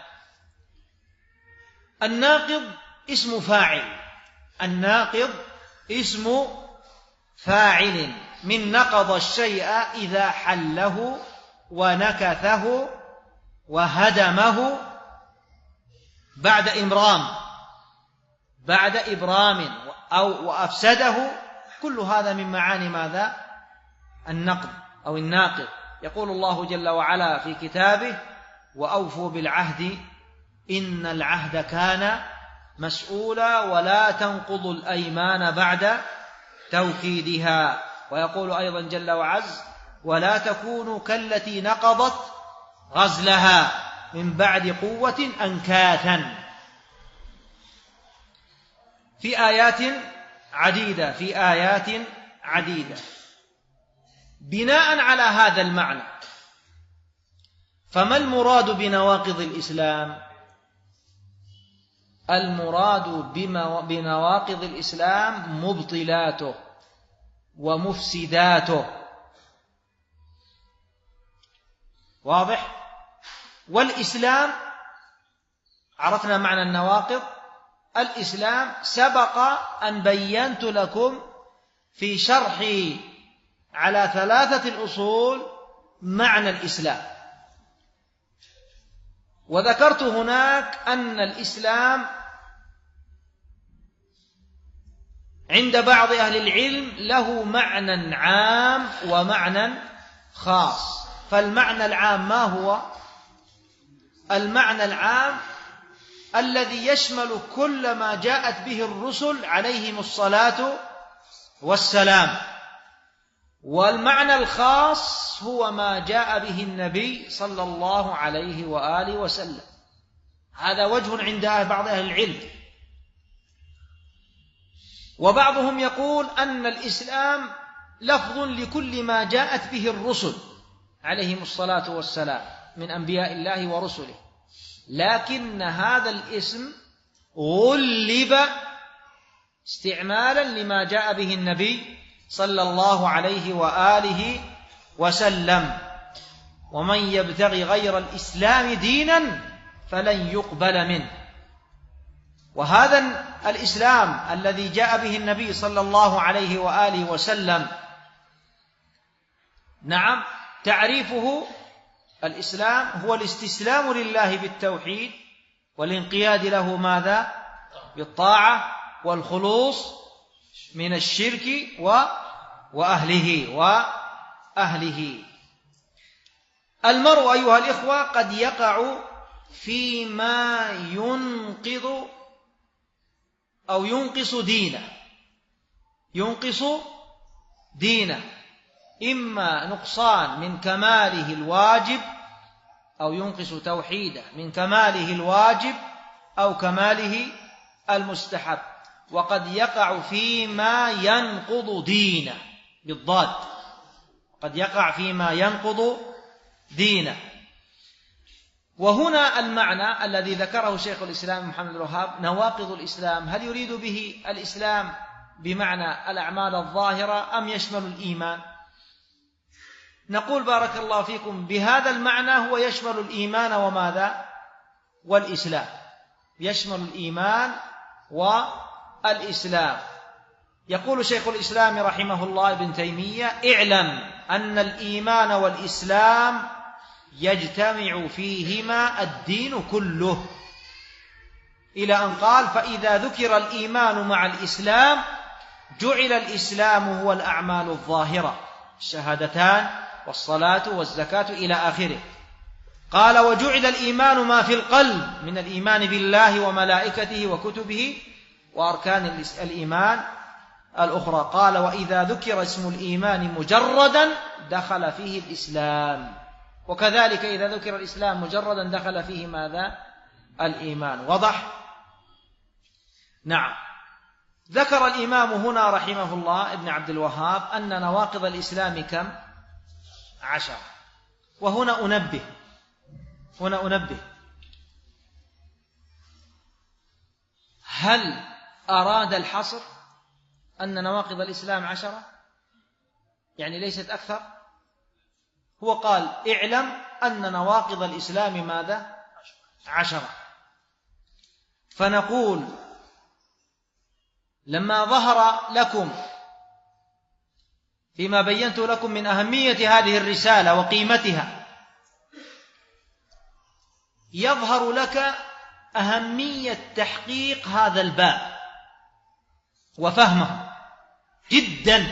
S2: الناقض اسم فاعل، الناقض اسم فاعل من نقض الشيء إذا حله ونكثه وهدمه بعد إبرام أو وأفسده، كل هذا من معاني ماذا؟ النقض أو الناقض. يقول الله جل وعلا في كتابه: وأوفوا بالعهد إن العهد كان مسؤولا ولا تنقضوا الأيمان بعد توكيدها. ويقول أيضا جل وعز: ولا تكونوا كالتي نقضت غزلها من بعد قوة أنكاثا. في آيات عديدة بناء على هذا المعنى. فما المراد بنواقض الإسلام؟ المراد بنواقض الإسلام مبطلاته ومفسداته، واضح؟ والإسلام عرفنا معنى النواقض. الإسلام سبق أن بينت لكم في شرحي على 3 الأصول معنى الإسلام، وذكرت هناك أن الإسلام عند بعض أهل العلم له معنى عام ومعنى خاص. فالمعنى العام ما هو؟ المعنى العام الذي يشمل كل ما جاءت به الرسل عليهم الصلاة والسلام. والمعنى الخاص هو ما جاء به النبي صلى الله عليه وآله وسلم. هذا وجه عند بعض أهل العلم. وبعضهم يقول أن الإسلام لفظ لكل ما جاءت به الرسل عليهم الصلاة والسلام من أنبياء الله ورسله، لكن هذا الاسم غلب استعمالا لما جاء به النبي صلى الله عليه وآله وسلم. ومن يبتغي غير الإسلام دينا فلن يقبل منه. وهذا الإسلام الذي جاء به النبي صلى الله عليه وآله وسلم، نعم، تعريفه الإسلام هو الاستسلام لله بالتوحيد والانقياد له ماذا؟ بالطاعة والخلوص من الشرك وأهله. المرء أيها الإخوة قد يقع فيما ينقض أو ينقص دينه، إما نقصان من كماله الواجب، أو ينقص توحيده من كماله الواجب أو كماله المستحب. وقد يقع فيما ينقض دينه بالضاد، قد يقع فيما ينقض دينه. وهنا المعنى الذي ذكره شيخ الإسلام محمد بن الوهاب نواقض الإسلام، هل يريد به الإسلام بمعنى الأعمال الظاهرة أم يشمل الإيمان؟ نقول بارك الله فيكم بهذا المعنى هو يشمل الإيمان وماذا؟ والإسلام، يشمل الإيمان والإسلام. يقول شيخ الإسلام رحمه الله ابن تيمية: اعلم أن الإيمان والإسلام يجتمع فيهما الدين كله، إلى أن قال: فإذا ذكر الإيمان مع الإسلام جعل الإسلام هو الأعمال الظاهرة، الشهادتان والصلاة والزكاة إلى آخره. قال: وجعل الإيمان ما في القلب من الإيمان بالله وملائكته وكتبه وأركان الإيمان الأخرى. قال: وإذا ذكر اسم الإيمان مجردا دخل فيه الإسلام، وكذلك إذا ذكر الإسلام مجردا دخل فيه ماذا؟ الإيمان. وضح؟ نعم. ذكر الإمام هنا رحمه الله ابن عبد الوهاب أن نواقض الإسلام كم؟ 10. وهنا أنبه، هل أراد الحصر أن نواقض الإسلام 10؟ يعني ليست أكثر؟ هو قال: اعلم أن نواقض الإسلام ماذا؟ 10. فنقول لما ظهر لكم فيما بينت لكم من أهمية هذه الرسالة وقيمتها، يظهر لك أهمية تحقيق هذا الباب وفهمه جدا،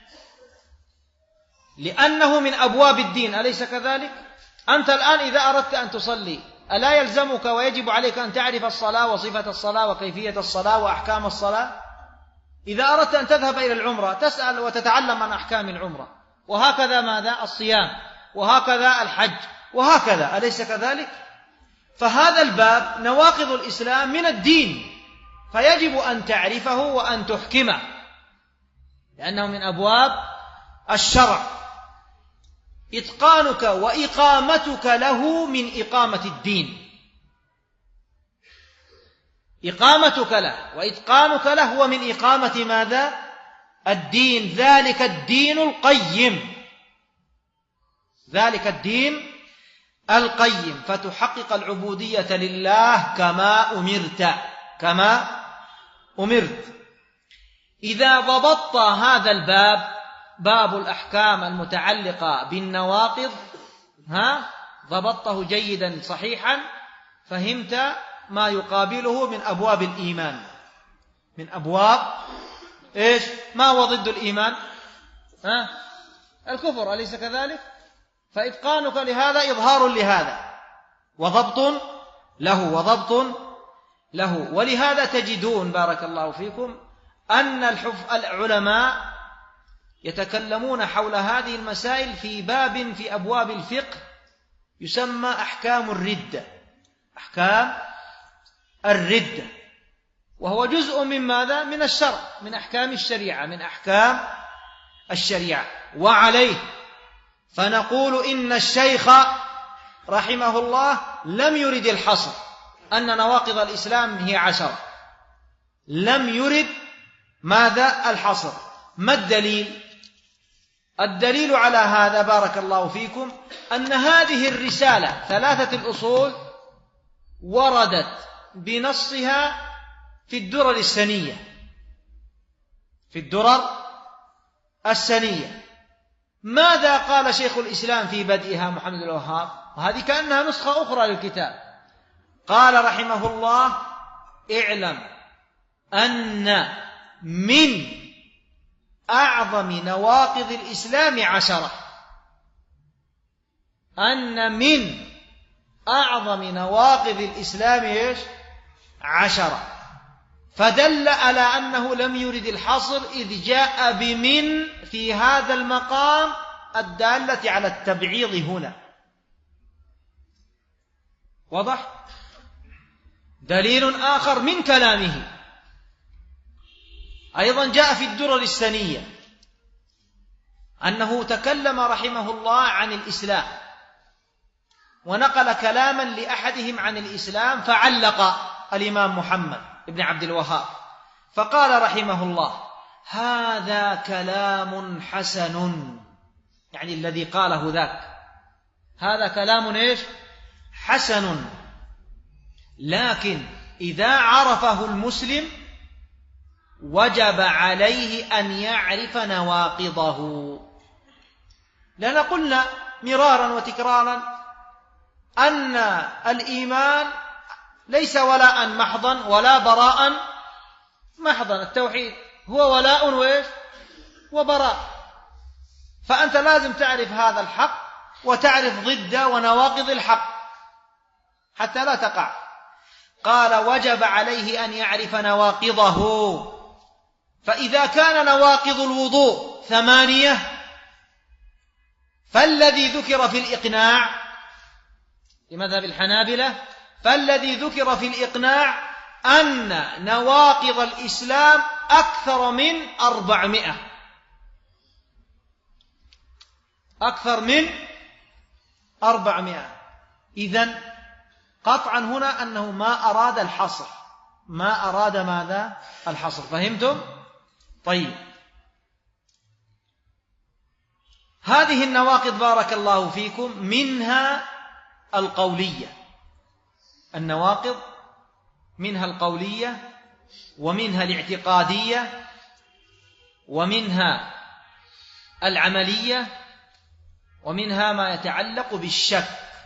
S2: لأنه من أبواب الدين، أليس كذلك؟ أنت الآن إذا أردت أن تصلي ألا يلزمك ويجب عليك أن تعرف الصلاة وصفة الصلاة وكيفية الصلاة وأحكام الصلاة؟ إذا أردت أن تذهب إلى العمرة تسأل وتتعلم عن أحكام العمرة، وهكذا ماذا؟ الصيام، وهكذا الحج، وهكذا، أليس كذلك؟ فهذا الباب نواقض الإسلام من الدين، فيجب أن تعرفه وأن تحكمه، لأنه من أبواب الشرع. إتقانك وإقامتك له من إقامة الدين، إقامتك له وإتقانك له هو من إقامة ماذا؟ الدين. ذلك الدين القيم، ذلك الدين القيم، فتحقق العبودية لله كما أمرت. إذا ضبطت هذا الباب، باب الأحكام المتعلقة بالنواقض، ضبطته جيدا صحيحا، فهمت ما يقابله من أبواب الإيمان، من أبواب إيش؟ ما هو ضد الإيمان؟ الكفر، أليس كذلك؟ فإتقانك لهذا إظهار لهذا وضبط له. ولهذا تجدون بارك الله فيكم أن العلماء يتكلمون حول هذه المسائل في باب في أبواب الفقه يسمى أحكام الردة، أحكام الردة، وهو جزء من ماذا؟ من الشرع، من أحكام الشريعة، من أحكام الشريعة. وعليه فنقول إن الشيخ رحمه الله لم يرد الحصر، أن نواقض الإسلام هي 10، لم يرد ماذا؟ الحصر. ما الدليل؟ الدليل على هذا بارك الله فيكم أن هذه الرسالة 3 الأصول وردت بنصها في الدرر السنية، في الدرر السنية. ماذا قال شيخ الإسلام في بدئها محمد الوهاب؟ وهذه كأنها نسخة أخرى للكتاب. قال رحمه الله: اعلم أن من أعظم نواقض الإسلام 10، أن من أعظم نواقض الإسلام إيش؟ 10. فدل على أنه لم يرد الحصر إذ جاء بمن في هذا المقام الدالة على التبعيض هنا. واضح؟ دليل آخر من كلامه أيضا جاء في الدرر السنية أنه تكلم رحمه الله عن الإسلام ونقل كلاما لأحدهم عن الإسلام، فعلق الإمام محمد بن عبد الوهاب فقال رحمه الله: هذا كلام حسن، يعني الذي قاله ذاك هذا كلام إيش؟ حسن، لكن إذا عرفه المسلم وجب عليه أن يعرف نواقضه. لأن قلنا مرارا وتكرارا أن الإيمان ليس ولاء محضا ولا براء محضا، التوحيد هو ولاء وإيش؟ وبراء. فأنت لازم تعرف هذا الحق وتعرف ضد ونواقض الحق حتى لا تقع. قال: وجب عليه أن يعرف نواقضه. فإذا كان نواقض الوضوء 8 فالذي ذكر في الإقناع لمذهب الحنابلة، فالذي ذكر في الإقناع أن نواقض الإسلام أكثر من 400، أكثر من 400. إذن قطعا هنا أنه ما أراد الحصر، ما أراد ماذا؟ الحصر. فهمتم؟ طيب، هذه النواقض بارك الله فيكم منها القولية، النواقض منها القولية ومنها الاعتقادية ومنها العملية ومنها ما يتعلق بالشك.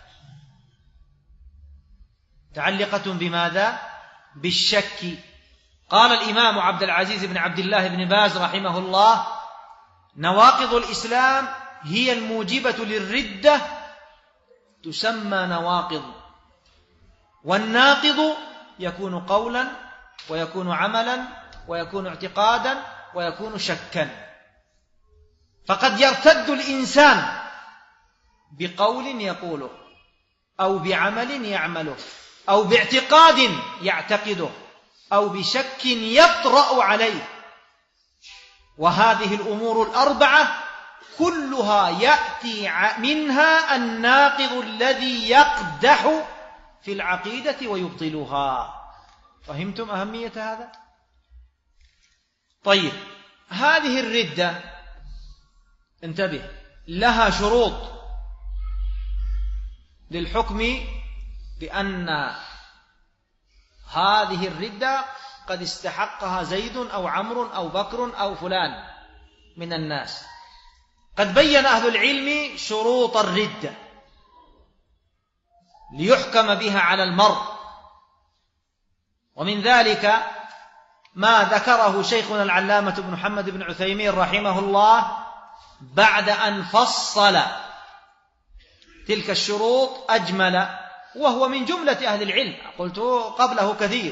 S2: متعلقة بماذا؟ بالشك. قال الإمام عبد العزيز بن عبد الله بن باز رحمه الله: نواقض الإسلام هي الموجبة للردة تسمى نواقض، والناقض يكون قولا ويكون عملا ويكون اعتقادا ويكون شكا. فقد يرتد الإنسان بقول يقوله أو بعمل يعمله أو باعتقاد يعتقده أو بشك يطرأ عليه. وهذه الأمور الأربعة كلها يأتي منها الناقض الذي يقدح في العقيدة ويبطلها. فهمتم أهمية هذا؟ طيب، هذه الردة انتبه لها شروط للحكم بأن هذه الردة قد استحقها زيد أو عمرو أو بكر أو فلان من الناس. قد بين أهل العلم شروط الردة ليحكم بها على المرء، ومن ذلك ما ذكره شيخنا العلامة بن محمد بن عثيمين رحمه الله بعد أن فصل تلك الشروط أجمل، وهو من جملة أهل العلم، قلت قبله كثير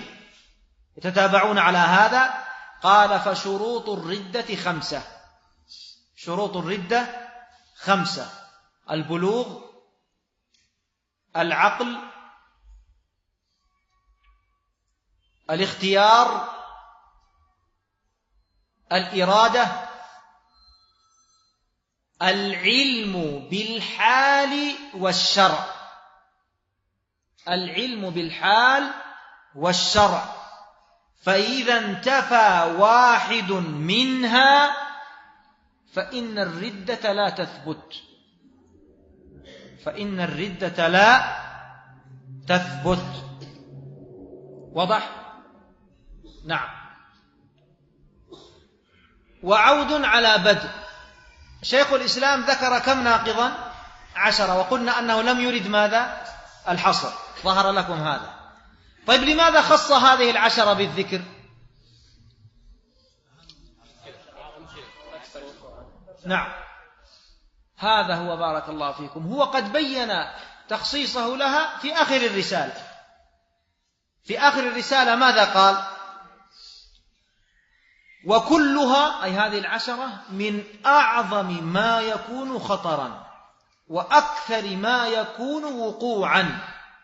S2: يتتابعون على هذا. قال: فشروط الردة 5. شروط الردة 5: البلوغ، العقل، الاختيار، الإرادة، العلم بالحال والشرع. العلم بالحال والشرع، فإذا انتفى واحد منها فإن الردة لا تثبت. فإن الردة لا تثبت. وضح؟ نعم. وعود على بدء. شيخ الإسلام ذكر كم ناقضا؟ 10، وقلنا أنه لم يرد ماذا؟ الحصر. ظهر لكم هذا. طيب لماذا خص هذه 10 بالذكر؟ نعم، هذا هو، بارك الله فيكم. هو قد بين تخصيصه لها في آخر الرسالة. في آخر الرسالة ماذا قال؟ وكلها، أي هذه 10، من أعظم ما يكون خطرا وأكثر ما يكون وقوعا.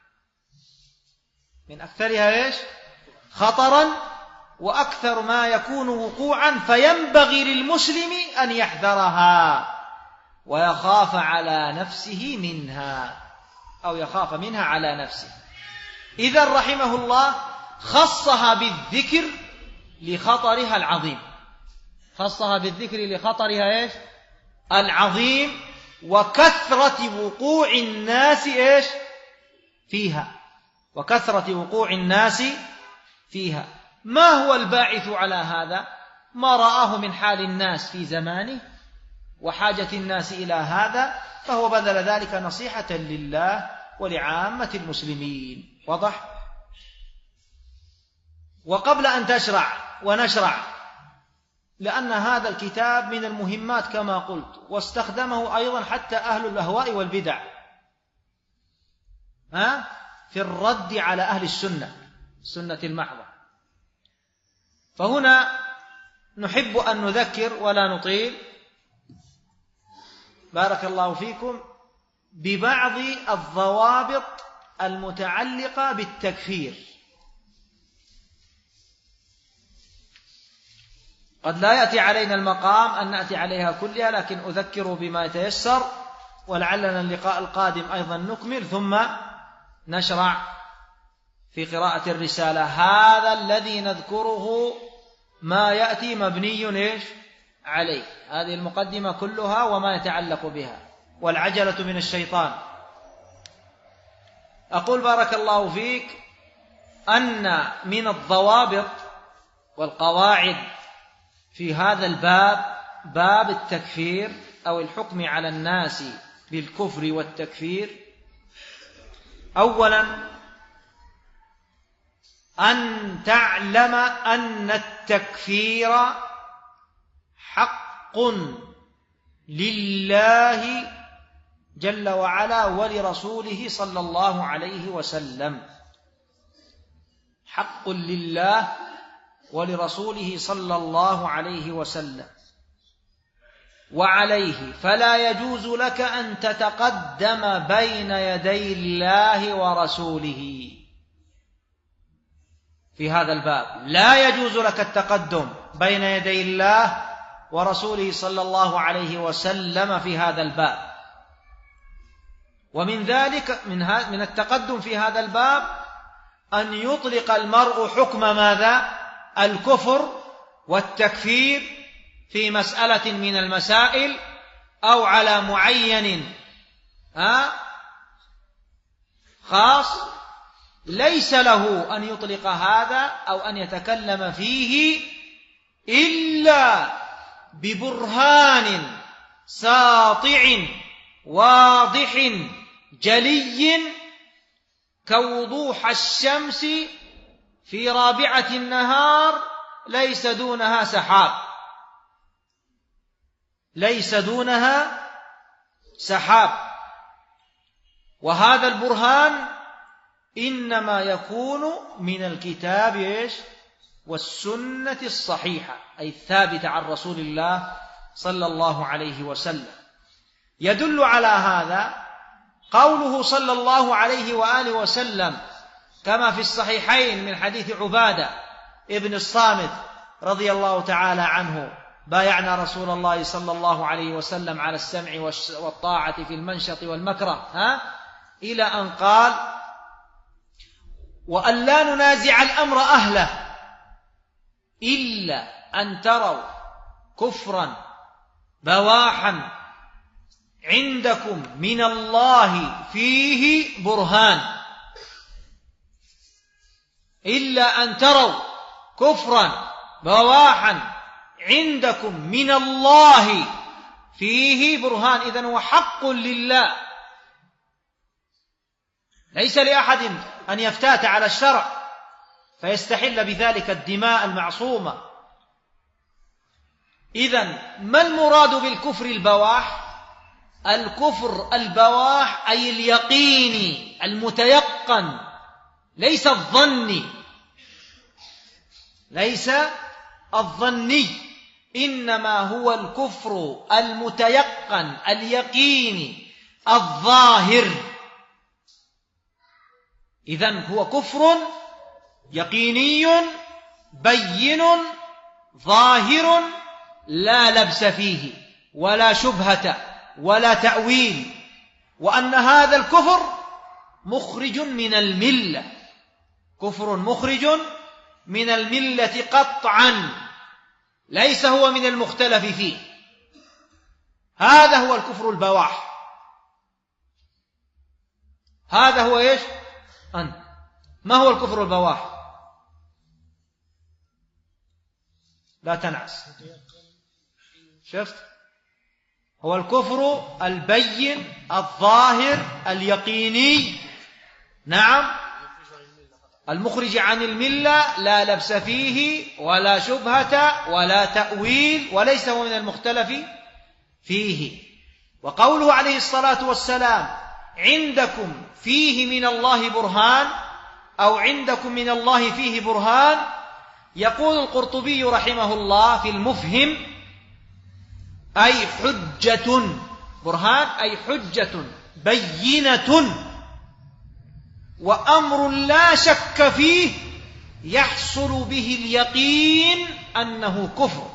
S2: من أكثرها إيش؟ خطرا، وأكثر ما يكون وقوعا، فينبغي للمسلم أن يحذرها ويخاف على نفسه منها، أو يخاف منها على نفسه. إذن رحمه الله خصها بالذكر لخطرها العظيم. خصها بالذكر لخطرها إيش؟ العظيم، وكثرة وقوع الناس إيش؟ فيها. وكثرة وقوع الناس فيها. ما هو الباعث على هذا؟ ما رآه من حال الناس في زمانه وحاجة الناس إلى هذا، فهو بذل ذلك نصيحة لله ولعامة المسلمين. واضح؟ وقبل أن تشرع ونشرع، لأن هذا الكتاب من المهمات كما قلت، واستخدمه أيضا حتى أهل الأهواء والبدع في الرد على أهل السنة المحضة. فهنا نحب أن نذكر ولا نطيل، بارك الله فيكم، ببعض الضوابط المتعلقة بالتكفير. قد لا يأتي علينا المقام أن نأتي عليها كلها، لكن أذكر بما يتيسر، ولعلنا اللقاء القادم أيضا نكمل، ثم نشرع في قراءة الرسالة. هذا الذي نذكره ما يأتي مبني إيش؟ عليه. هذه المقدمة كلها وما يتعلق بها، والعجلة من الشيطان. أقول بارك الله فيك أن من الضوابط والقواعد في هذا الباب، باب التكفير أو الحكم على الناس بالكفر والتكفير، أولا أن تعلم أن التكفير حق لله جل وعلا ولرسوله صلى الله عليه وسلم. حق لله ولرسوله صلى الله عليه وسلم، وعليه فلا يجوز لك أن تتقدم بين يدي الله ورسوله في هذا الباب. لا يجوز لك التقدم بين يدي الله ورسوله صلى الله عليه وسلم في هذا الباب. ومن ذلك من التقدم في هذا الباب أن يطلق المرء حكم ماذا؟ الكفر والتكفير في مسألة من المسائل، أو على معين خاص، ليس له أن يطلق هذا أو أن يتكلم فيه إلا ببرهان ساطع واضح جلي كوضوح الشمس في رابعة النهار، ليس دونها سحاب. ليس دونها سحاب. وهذا البرهان إنما يكون من الكتاب والسنة الصحيحة، أي الثابتة عن رسول الله صلى الله عليه وسلم. يدل على هذا قوله صلى الله عليه وآله وسلم كما في الصحيحين من حديث عبادة ابن الصامت رضي الله تعالى عنه: بايعنا رسول الله صلى الله عليه وسلم على السمع والطاعة في المنشط والمكره، إلى أن قال: وأن لا ننازع الأمر أهله إلا أن تروا كفرا بواحا عندكم من الله فيه برهان. إلا أن تروا كفرا بواحا عندكم من الله فيه برهان. إذن هو حق لله، ليس لأحد أن يفتات على الشرع فيستحل بذلك الدماء المعصومة. إذن ما المراد بالكفر البواح؟ الكفر البواح أي اليقيني المتيقن، ليس الظني، ليس الظني، إنما هو الكفر المتيقن اليقيني الظاهر. إذن هو كفر يقيني بين ظاهر لا لبس فيه ولا شبهة ولا تأويل، وأن هذا الكفر مخرج من الملة، كفر مخرج من الملة قطعا، ليس هو من المختلف فيه. هذا هو الكفر البواح. هذا هو إيش؟ ما هو الكفر البواح؟ لا تنعس. شفت؟ هو الكفر البين الظاهر اليقيني، نعم، المخرج عن الملة، لا لبس فيه ولا شبهة ولا تأويل، وليس هو من المختلف فيه. وقوله عليه الصلاة والسلام: عندكم فيه من الله برهان، أو عندكم من الله فيه برهان، يقول القرطبي رحمه الله في المفهم: أي حجة، برهان أي حجة بينة وأمر لا شك فيه يحصل به اليقين أنه كفر،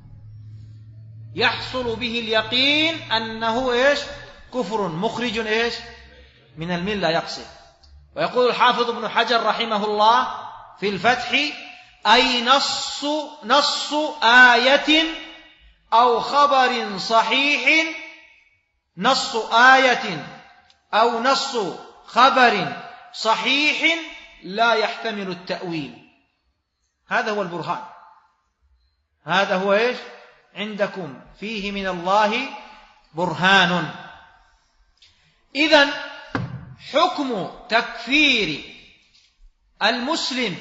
S2: يحصل به اليقين أنه إيش؟ كفر مخرج إيش؟ من الملة يقصد. ويقول الحافظ ابن حجر رحمه الله في الفتح: أي نص آية أو خبر صحيح، نص آية أو نص خبر صحيح لا يحتمل التأويل. هذا هو البرهان، هذا هو إيش؟ عندكم فيه من الله برهان. إذن حكم تكفير المسلم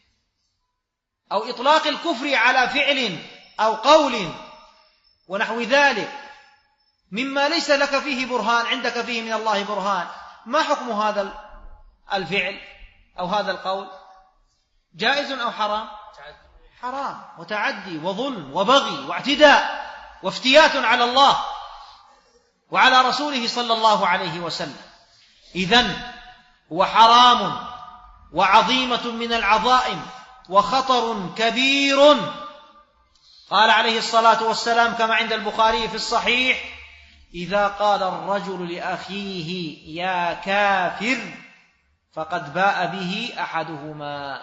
S2: أو إطلاق الكفر على فعل أو قول ونحو ذلك مما ليس لك فيه برهان، عندك فيه من الله برهان، ما حكم هذا الفعل أو هذا القول؟ جائز أو حرام؟ حرام، وتعدي وظلم وبغي واعتداء وافتيات على الله وعلى رسوله صلى الله عليه وسلم. إذن هو حرام وعظيمة من العظائم وخطر كبير. قال عليه الصلاة والسلام كما عند البخاري في الصحيح: إذا قال الرجل لأخيه يا كافر فقد باء به أحدهما.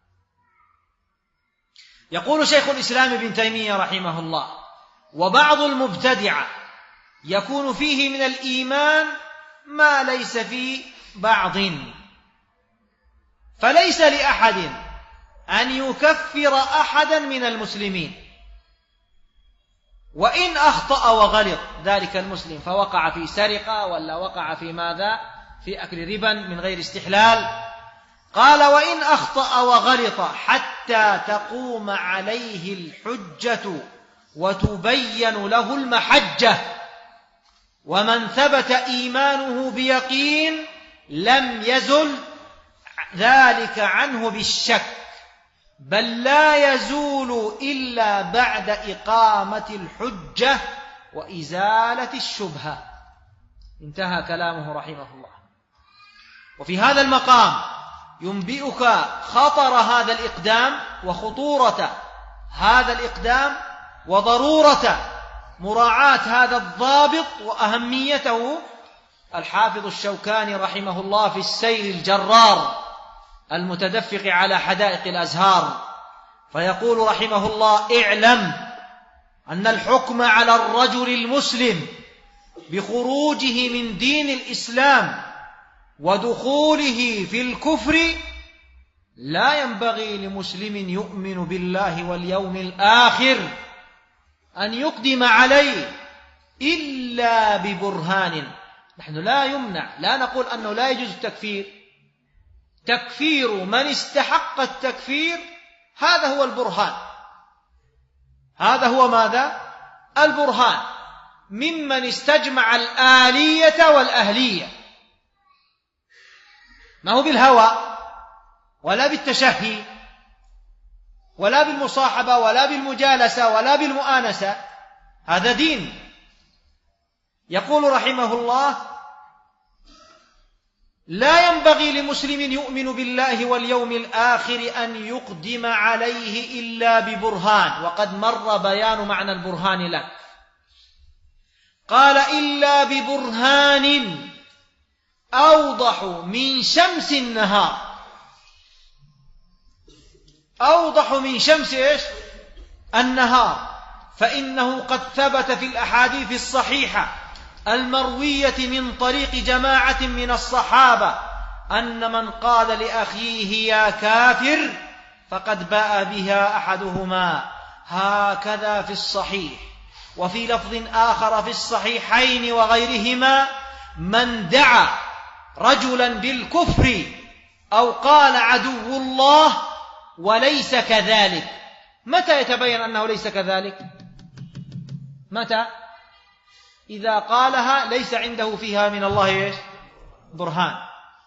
S2: يقول شيخ الإسلام ابن تيمية رحمه الله: وبعض المبتدعة يكون فيه من الإيمان ما ليس في بعض، فليس لأحد أن يكفر أحدا من المسلمين، وإن أخطأ وغلط ذلك المسلم فوقع في سرقة ولا وقع في ماذا؟ في أكل ربا من غير استحلال. قال: وإن أخطأ وغلط حتى تقوم عليه الحجة وتبين له المحجة، ومن ثبت إيمانه بيقين لم يزل ذلك عنه بالشك، بل لا يزول إلا بعد إقامة الحجة وإزالة الشبهة. انتهى كلامه رحمه الله. وفي هذا المقام ينبئك خطر هذا الإقدام وخطورة هذا الإقدام وضرورة مراعاة هذا الضابط وأهميته الحافظ الشوكاني رحمه الله في السيل الجرار المتدفق على حدائق الأزهار، فيقول رحمه الله: اعلم أن الحكم على الرجل المسلم بخروجه من دين الإسلام ودخوله في الكفر لا ينبغي لمسلم يؤمن بالله واليوم الآخر أن يقدم عليه إلا ببرهان. نحن لا يمنع، لا نقول أنه لا يجوز التكفير. تكفير من استحق التكفير هذا هو البرهان. هذا هو ماذا؟ البرهان، ممن استجمع الآلية والأهلية، ما هو بالهوى ولا بالتشهي ولا بالمصاحبة ولا بالمجالسة ولا بالمؤانسة، هذا دين. يقول رحمه الله: لا ينبغي لمسلم يؤمن بالله واليوم الآخر أن يقدم عليه إلا ببرهان. وقد مر بيان معنى البرهان لك. قال: إلا ببرهان أوضح من شمس النهار. أوضح من شمس إيش؟ النهار. فإنه قد ثبت في الأحاديث الصحيحة المروية من طريق جماعة من الصحابة أن من قال لأخيه يا كافر فقد باء بها أحدهما، هكذا في الصحيح. وفي لفظ آخر في الصحيحين وغيرهما: من دعا رجلا بالكفر أو قال عدو الله وليس كذلك. متى يتبين أنه ليس كذلك؟ متى؟ إذا قالها ليس عنده فيها من الله برهان.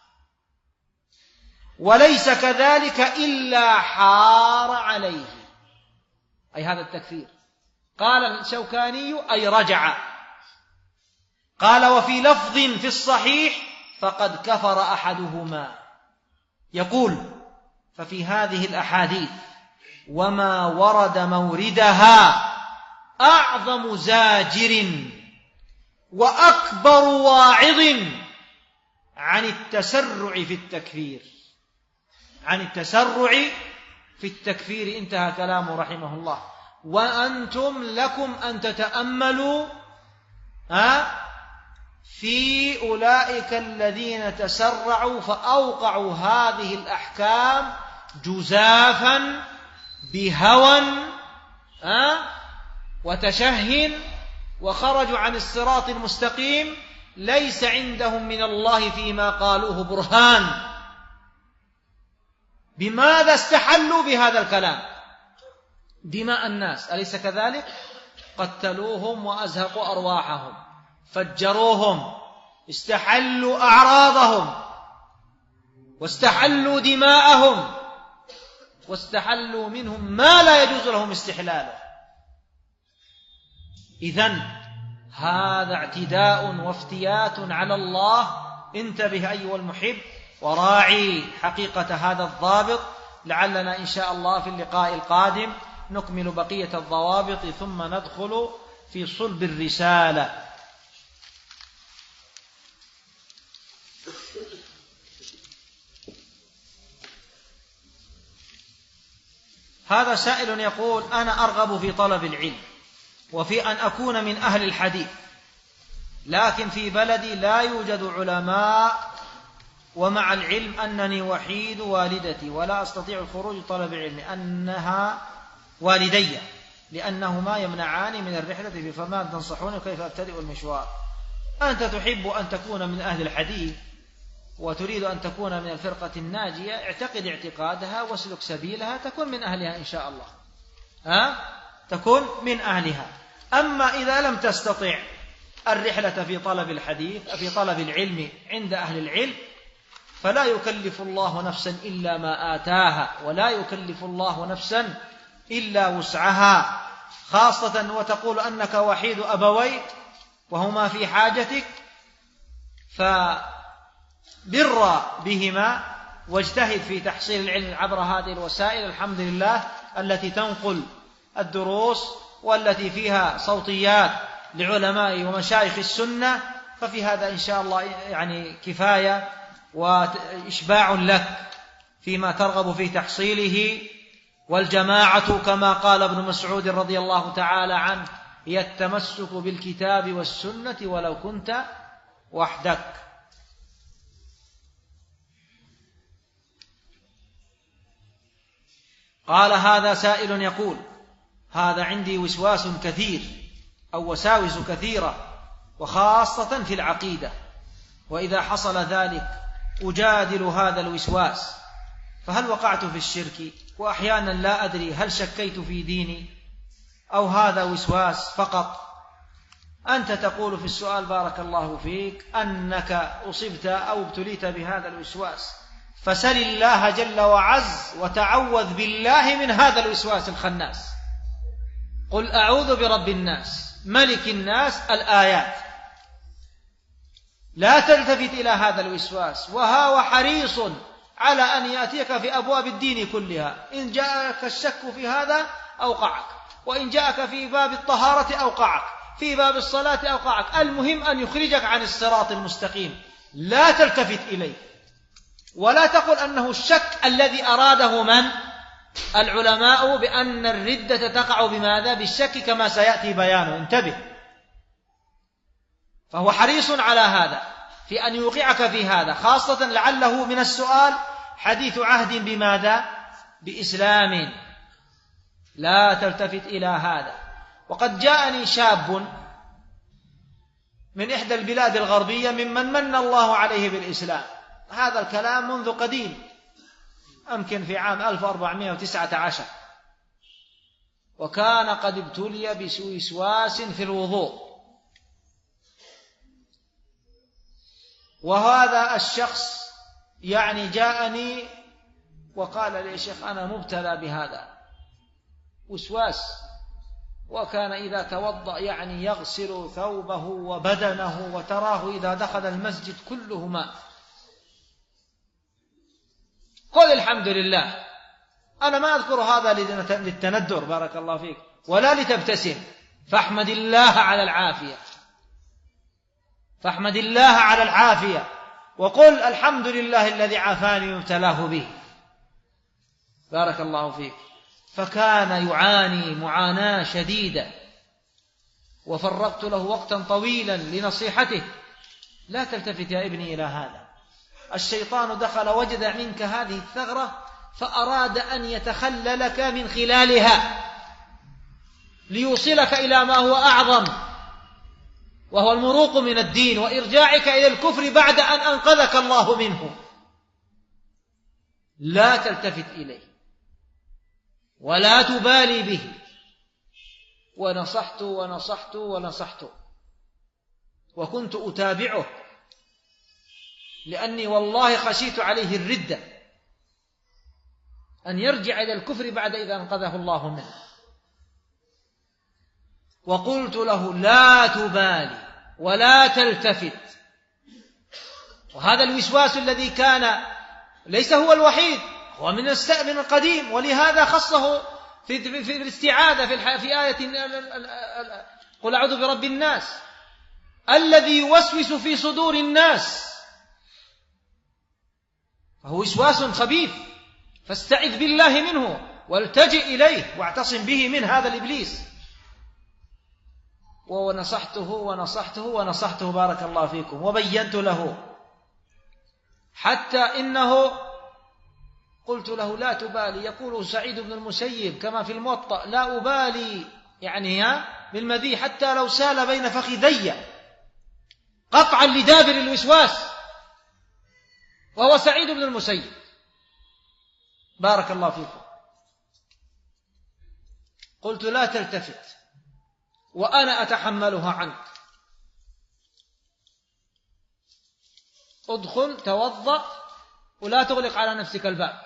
S2: وليس كذلك إلا حار عليه، أي هذا التكفير. قال الشوكاني: أي رجع. قال: وفي لفظ في الصحيح: فقد كفر أحدهما. يقول: ففي هذه الأحاديث وما ورد موردها أعظم زاجر وأكبر واعظ عن التسرع في التكفير. عن التسرع في التكفير. انتهى كلامه رحمه الله. وأنتم لكم أن تتأملوا في أولئك الذين تسرعوا فأوقعوا هذه الأحكام جزافا بهوى وتشهٍ، وخرجوا عن الصراط المستقيم، ليس عندهم من الله فيما قالوه برهان. بماذا استحلوا بهذا الكلام؟ دماء الناس، أليس كذلك؟ قتلوهم وأزهقوا أرواحهم، فجروهم، استحلوا أعراضهم، واستحلوا دماءهم، واستحلوا منهم ما لا يجوز لهم استحلاله. إذن هذا اعتداء وافتيات على الله. انتبه أيها المحب وراعي حقيقة هذا الضابط. لعلنا إن شاء الله في اللقاء القادم نكمل بقية الضوابط ثم ندخل في صلب الرسالة. هذا سائل يقول: أنا أرغب في طلب العلم وفي أن أكون من أهل الحديث، لكن في بلدي لا يوجد علماء، ومع العلم أنني وحيد والدتي ولا أستطيع الخروج لطلب العلم، أنها والدي لأنهما يمنعاني من الرحلة، فما تنصحوني كيف أبتدئ المشوار؟ أنت تحب أن تكون من أهل الحديث وتريد أن تكون من الفرقة الناجية، اعتقد اعتقادها واسلك سبيلها، تكون من أهلها إن شاء الله. تكون من أهلها. أما إذا لم تستطع الرحلة في طلب الحديث في طلب العلم عند أهل العلم، فلا يكلف الله نفسا إلا ما آتاها، ولا يكلف الله نفسا إلا وسعها، خاصة وتقول أنك وحيد أبويك وهما في حاجتك، فبر بهما واجتهد في تحصيل العلم عبر هذه الوسائل الحمد لله التي تنقل الدروس والتي فيها صوتيات لعلماء ومشايخ السنة، ففي هذا إن شاء الله يعني كفاية وإشباع لك فيما ترغب في تحصيله. والجماعة كما قال ابن مسعود رضي الله تعالى عنه هي التمسك بالكتاب والسنة ولو كنت وحدك. قال هذا سائل يقول: هذا عندي وسواس كثير أو وساوس كثيرة وخاصة في العقيدة، وإذا حصل ذلك أجادل هذا الوسواس، فهل وقعت في الشرك؟ وأحيانا لا أدري هل شكيت في ديني أو هذا وسواس فقط. أنت تقول في السؤال بارك الله فيك أنك أصبت أو ابتليت بهذا الوسواس، فسل الله جل وعز وتعوذ بالله من هذا الوسواس الخناس. قل أعوذ برب الناس ملك الناس، الآيات. لا تلتفت إلى هذا الوسواس، وهو حريص على أن يأتيك في أبواب الدين كلها. إن جاءك الشك في هذا أوقعك، وإن جاءك في باب الطهارة أوقعك، في باب الصلاة أوقعك. المهم أن يخرجك عن الصراط المستقيم. لا تلتفت إليه، ولا تقل أنه الشك الذي أراده من؟ العلماء، بأن الردة تقع بماذا؟ بالشك، كما سيأتي بيانه. انتبه، فهو حريص على هذا، في أن يوقعك في هذا، خاصة لعله من السؤال حديث عهد بماذا؟ بإسلام. لا تلتفت إلى هذا. وقد جاءني شاب من إحدى البلاد الغربية ممن من الله عليه بالإسلام، هذا الكلام منذ قديم، يمكن في عام 1419، وكان قد ابتلي بوسواس في الوضوء. وهذا الشخص يعني جاءني وقال لي: يا شيخ أنا مبتلى بهذا وسواس، وكان إذا توضأ يعني يغسل ثوبه وبدنه، وتراه إذا دخل المسجد كله ماء. قل الحمد لله. أنا ما أذكر هذا للتندر بارك الله فيك، ولا لتبتسم، فاحمد الله على العافية، فاحمد الله على العافية، وقل الحمد لله الذي عافاني وابتلاه به. بارك الله فيك. فكان يعاني معاناة شديدة، وفرغت له وقتا طويلا لنصيحته: لا تلتفت يا ابني إلى هذا، الشيطان دخل وجد منك هذه الثغرة فأراد أن يتخللك من خلالها ليوصلك إلى ما هو أعظم، وهو المروق من الدين وإرجاعك إلى الكفر بعد أن أنقذك الله منه. لا تلتفت إليه ولا تبالي به. ونصحت ونصحت ونصحت، وكنت أتابعه، لأني والله خشيت عليه الردة، أن يرجع إلى الكفر بعد إذا أنقذه الله منه. وقلت له: لا تبالي ولا تلتفت. وهذا الوسواس الذي كان ليس هو الوحيد، هو من القديم، ولهذا خصه في الاستعاذة في آية قل أعوذ برب الناس الذي يوسوس في صدور الناس. فهو وسواس خبيث، فاستعذ بالله منه والتجئ إليه واعتصم به من هذا الإبليس. ونصحته ونصحته ونصحته بارك الله فيكم، وبينت له، حتى إنه قلت له: لا تبالي. يقول سعيد بن المسيب كما في الموطأ: لا أبالي يعني بالمذي حتى لو سال بين فخذي، قطعا لدابر الوسواس، وهو سعيد بن المسيب بارك الله فيكم. قلت: لا تلتفت وأنا أتحملها عنك، ادخل توضأ ولا تغلق على نفسك الباب.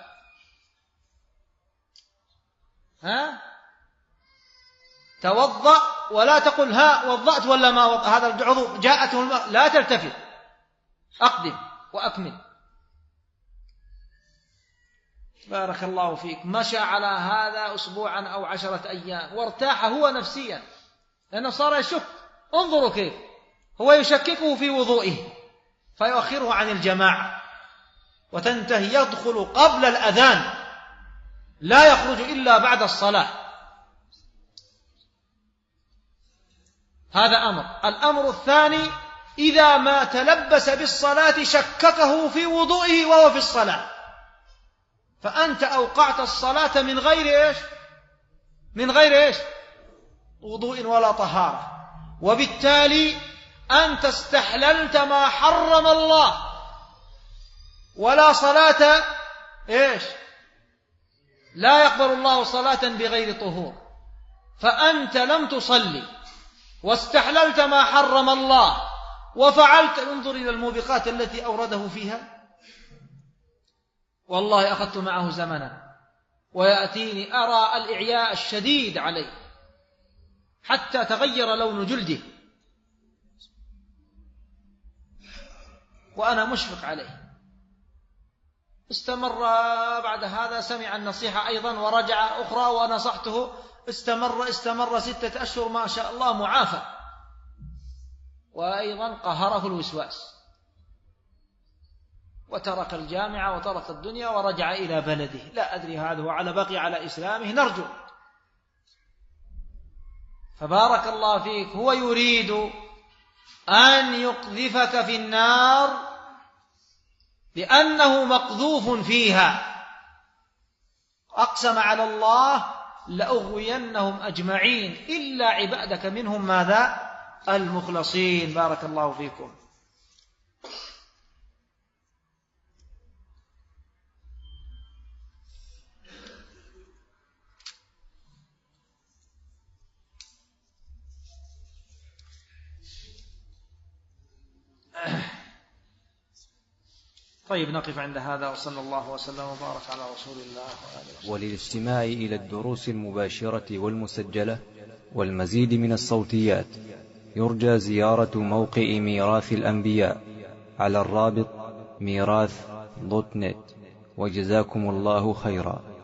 S2: توضأ ولا تقل ها وضأت ولا ما وضأ، هذا العضو جاءته الماء، لا تلتفت، أقدم وأكمل. بارك الله فيك. مشى على هذا أسبوعا أو 10 أيام وارتاح هو نفسيا، لأنه صار يشك. انظروا كيف هو يشككه في وضوئه فيؤخره عن الجماعة، وتنتهي يدخل قبل الأذان لا يخرج إلا بعد الصلاة. هذا أمر. الأمر الثاني: إذا ما تلبس بالصلاة شككه في وضوئه وهو في الصلاة، فأنت أوقعت الصلاة من غير إيش؟ من غير إيش؟ وضوء ولا طهارة، وبالتالي أنت استحللت ما حرم الله، ولا صلاة إيش؟ لا يقبل الله صلاة بغير طهور، فأنت لم تصلي واستحللت ما حرم الله وفعلت. انظر إلى الموبقات التي أورده فيها. والله أخذت معه زمنا ويأتيني أرى الإعياء الشديد عليه حتى تغير لون جلده، وأنا مشفق عليه. استمر بعد هذا، سمع النصيحة أيضا ورجع أخرى ونصحته، استمر 6 أشهر ما شاء الله معافى، وأيضا قهره الوسواس وترك الجامعة وترك الدنيا ورجع إلى بلده. لا أدري هذا هو على بقي على إسلامه، نرجو. فبارك الله فيك، هو يريد أن يقذفك في النار لأنه مقذوف فيها. أقسم على الله لأغوينهم أجمعين إلا عبادك منهم ماذا؟ المخلصين. بارك الله فيكم. طيب نقف عند هذا، وصلى الله وسلم وبارك على رسول الله وآله وسلم.
S1: وللاستماع إلى الدروس المباشرة والمسجلة والمزيد من الصوتيات يرجى زيارة موقع ميراث الأنبياء على الرابط ميراث.net. وجزاكم الله خيرا.